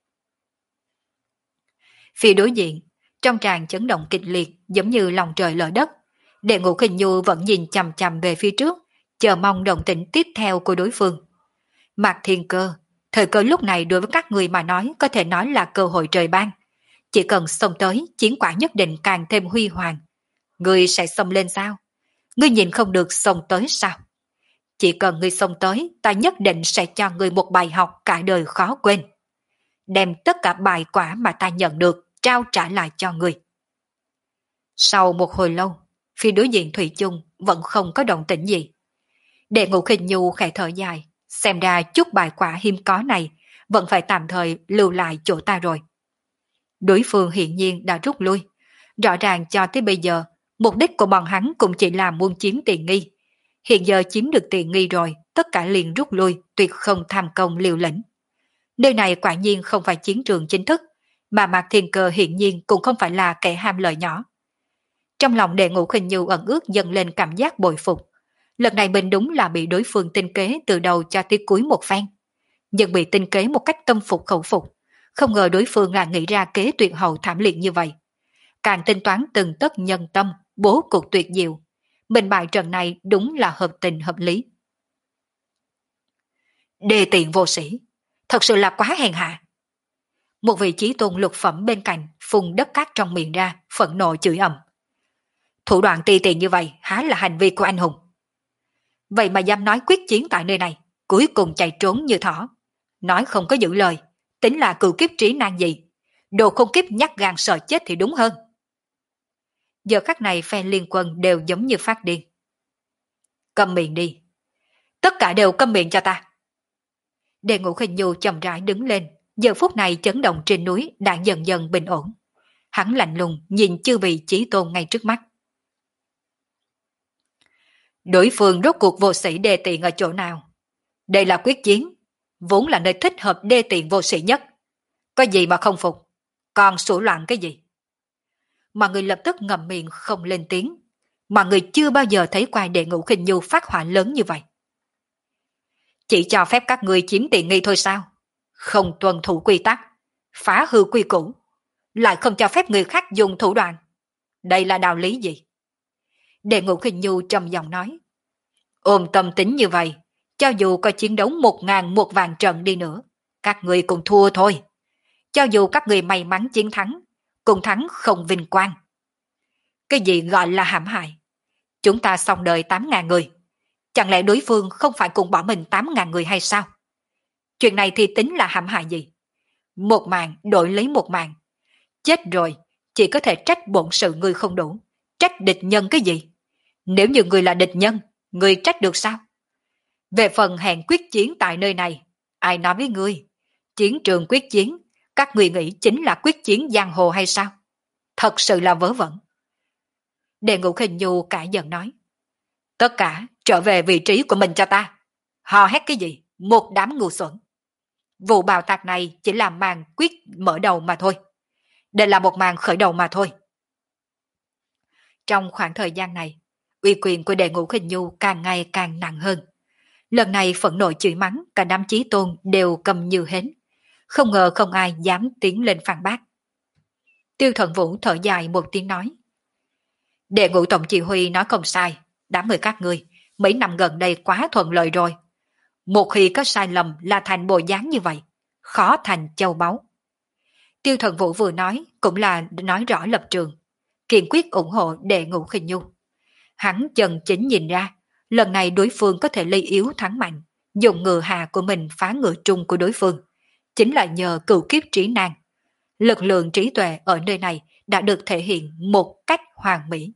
Phía đối diện, trong tràng chấn động kịch liệt giống như lòng trời lở đất. Đệ Ngũ Khinh Nhu vẫn nhìn chằm chằm về phía trước, chờ mong động tĩnh tiếp theo của đối phương. Mạc Thiên Cơ, thời cơ lúc này đối với các người mà nói có thể nói là cơ hội trời ban. Chỉ cần xông tới, chiến quả nhất định càng thêm huy hoàng. Ngươi sẽ xông lên sao? Ngươi nhìn không được xông tới sao? Chỉ cần ngươi xông tới, ta nhất định sẽ cho ngươi một bài học cả đời khó quên. Đem tất cả bài quả mà ta nhận được, trao trả lại cho ngươi. Sau một hồi lâu, phía đối diện Thủy chung vẫn không có động tĩnh gì. Đệ Ngũ Khinh Nhu khẽ thở dài, xem ra chút bài quả hiếm có này vẫn phải tạm thời lưu lại chỗ ta rồi. Đối phương hiển nhiên đã rút lui. Rõ ràng cho tới bây giờ, mục đích của bọn hắn cũng chỉ là muốn chiếm tiền nghi. Hiện giờ chiếm được tiền nghi rồi, tất cả liền rút lui, tuyệt không tham công liều lĩnh. Nơi này quả nhiên không phải chiến trường chính thức, mà Mạc Thiên Cơ hiển nhiên cũng không phải là kẻ ham lợi nhỏ. Trong lòng Đệ Ngũ Khinh Nhu ẩn ước dâng lên cảm giác bội phục. Lần này mình đúng là bị đối phương tinh kế từ đầu cho tới cuối một phen. Nhưng bị tinh kế một cách tâm phục khẩu phục. Không ngờ đối phương là nghĩ ra kế tuyệt hậu thảm liệt như vậy. Càng tính toán từng tấc nhân tâm, bố cục tuyệt diệu. Mình bại trận này đúng là hợp tình hợp lý. Đề tiện vô sĩ, thật sự là quá hèn hạ. Một vị chí tôn lục phẩm bên cạnh phun đất cát trong miệng ra, phẫn nộ chửi ầm. Thủ đoạn ti tiện như vậy há là hành vi của anh hùng. Vậy mà dám nói quyết chiến tại nơi này, cuối cùng chạy trốn như thỏ. Nói không có giữ lời, tính là cựu kiếp trí nan gì. Đồ không kiếp nhắc gan sợ chết thì đúng hơn. Giờ khắc này phe liên quân đều giống như phát điên. Câm miệng đi. Tất cả đều câm miệng cho ta. Đề Ngũ Khinh Nhu chậm rãi đứng lên, giờ phút này chấn động trên núi đã dần dần bình ổn. Hắn lạnh lùng nhìn chư vị chí tôn ngay trước mắt. Đối phương rốt cuộc vô sĩ đê tiện ở chỗ nào? Đây là quyết chiến, vốn là nơi thích hợp đê tiện vô sĩ nhất. Có gì mà không phục? Còn sủa loạn cái gì? Mà người lập tức ngậm miệng không lên tiếng. Mà người chưa bao giờ thấy qua Đệ Ngũ Khinh Nhu phát hỏa lớn như vậy. Chỉ cho phép các người chiếm tiện nghi thôi sao? Không tuân thủ quy tắc, phá hư quy củ, lại không cho phép người khác dùng thủ đoạn. Đây là đạo lý gì? Đệ Ngũ Khinh Nhu trầm giọng nói. Ôm tâm tính như vậy, cho dù có chiến đấu một ngàn một vạn trận đi nữa, các người cũng thua thôi. Cho dù các người may mắn chiến thắng, cũng thắng không vinh quang. Cái gì gọi là hãm hại? Chúng ta xong đời tám ngàn người. Chẳng lẽ đối phương không phải cùng bỏ mình tám ngàn người hay sao? Chuyện này thì tính là hãm hại gì? Một mạng đổi lấy một mạng. Chết rồi, chỉ có thể trách bổn sự người không đủ. Trách địch nhân cái gì? Nếu như người là địch nhân, người trách được sao? Về phần hẹn quyết chiến tại nơi này, ai nói với ngươi? Chiến trường quyết chiến, các người nghĩ chính là quyết chiến giang hồ hay sao? Thật sự là vớ vẩn. Đệ Ngũ Khinh Nhu cả giận nói. Tất cả trở về vị trí của mình cho ta. Hò hét cái gì? Một đám ngu xuẩn. Vụ bào tạc này chỉ là màn quyết mở đầu mà thôi. Đây là một màn khởi đầu mà thôi. Trong khoảng thời gian này, uy quyền của Đệ Ngũ Khinh Nhu càng ngày càng nặng hơn. Lần này phẫn nộ chửi mắng, cả đám chí tôn đều cầm như hến. Không ngờ không ai dám tiến lên phản bác. Tiêu Thuận Vũ thở dài một tiếng nói. Đệ Ngũ Tổng chỉ huy nói không sai. Đám người các ngươi, mấy năm gần đây quá thuận lợi rồi. Một khi có sai lầm là thành bộ dáng như vậy, khó thành châu báu. Tiêu Thuận Vũ vừa nói cũng là nói rõ lập trường, kiên quyết ủng hộ Đệ Ngũ Khinh Nhu. Hắn chân chính nhìn ra, lần này đối phương có thể lấy yếu thắng mạnh, dùng ngựa hà của mình phá ngựa trung của đối phương, chính là nhờ cửu kiếp trí năng. Lực lượng trí tuệ ở nơi này đã được thể hiện một cách hoàn mỹ.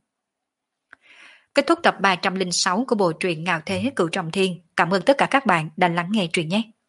Kết thúc tập ba trăm lẻ sáu của bộ truyện Ngạo Thế Cửu Trọng Thiên. Cảm ơn tất cả các bạn đã lắng nghe truyện nhé.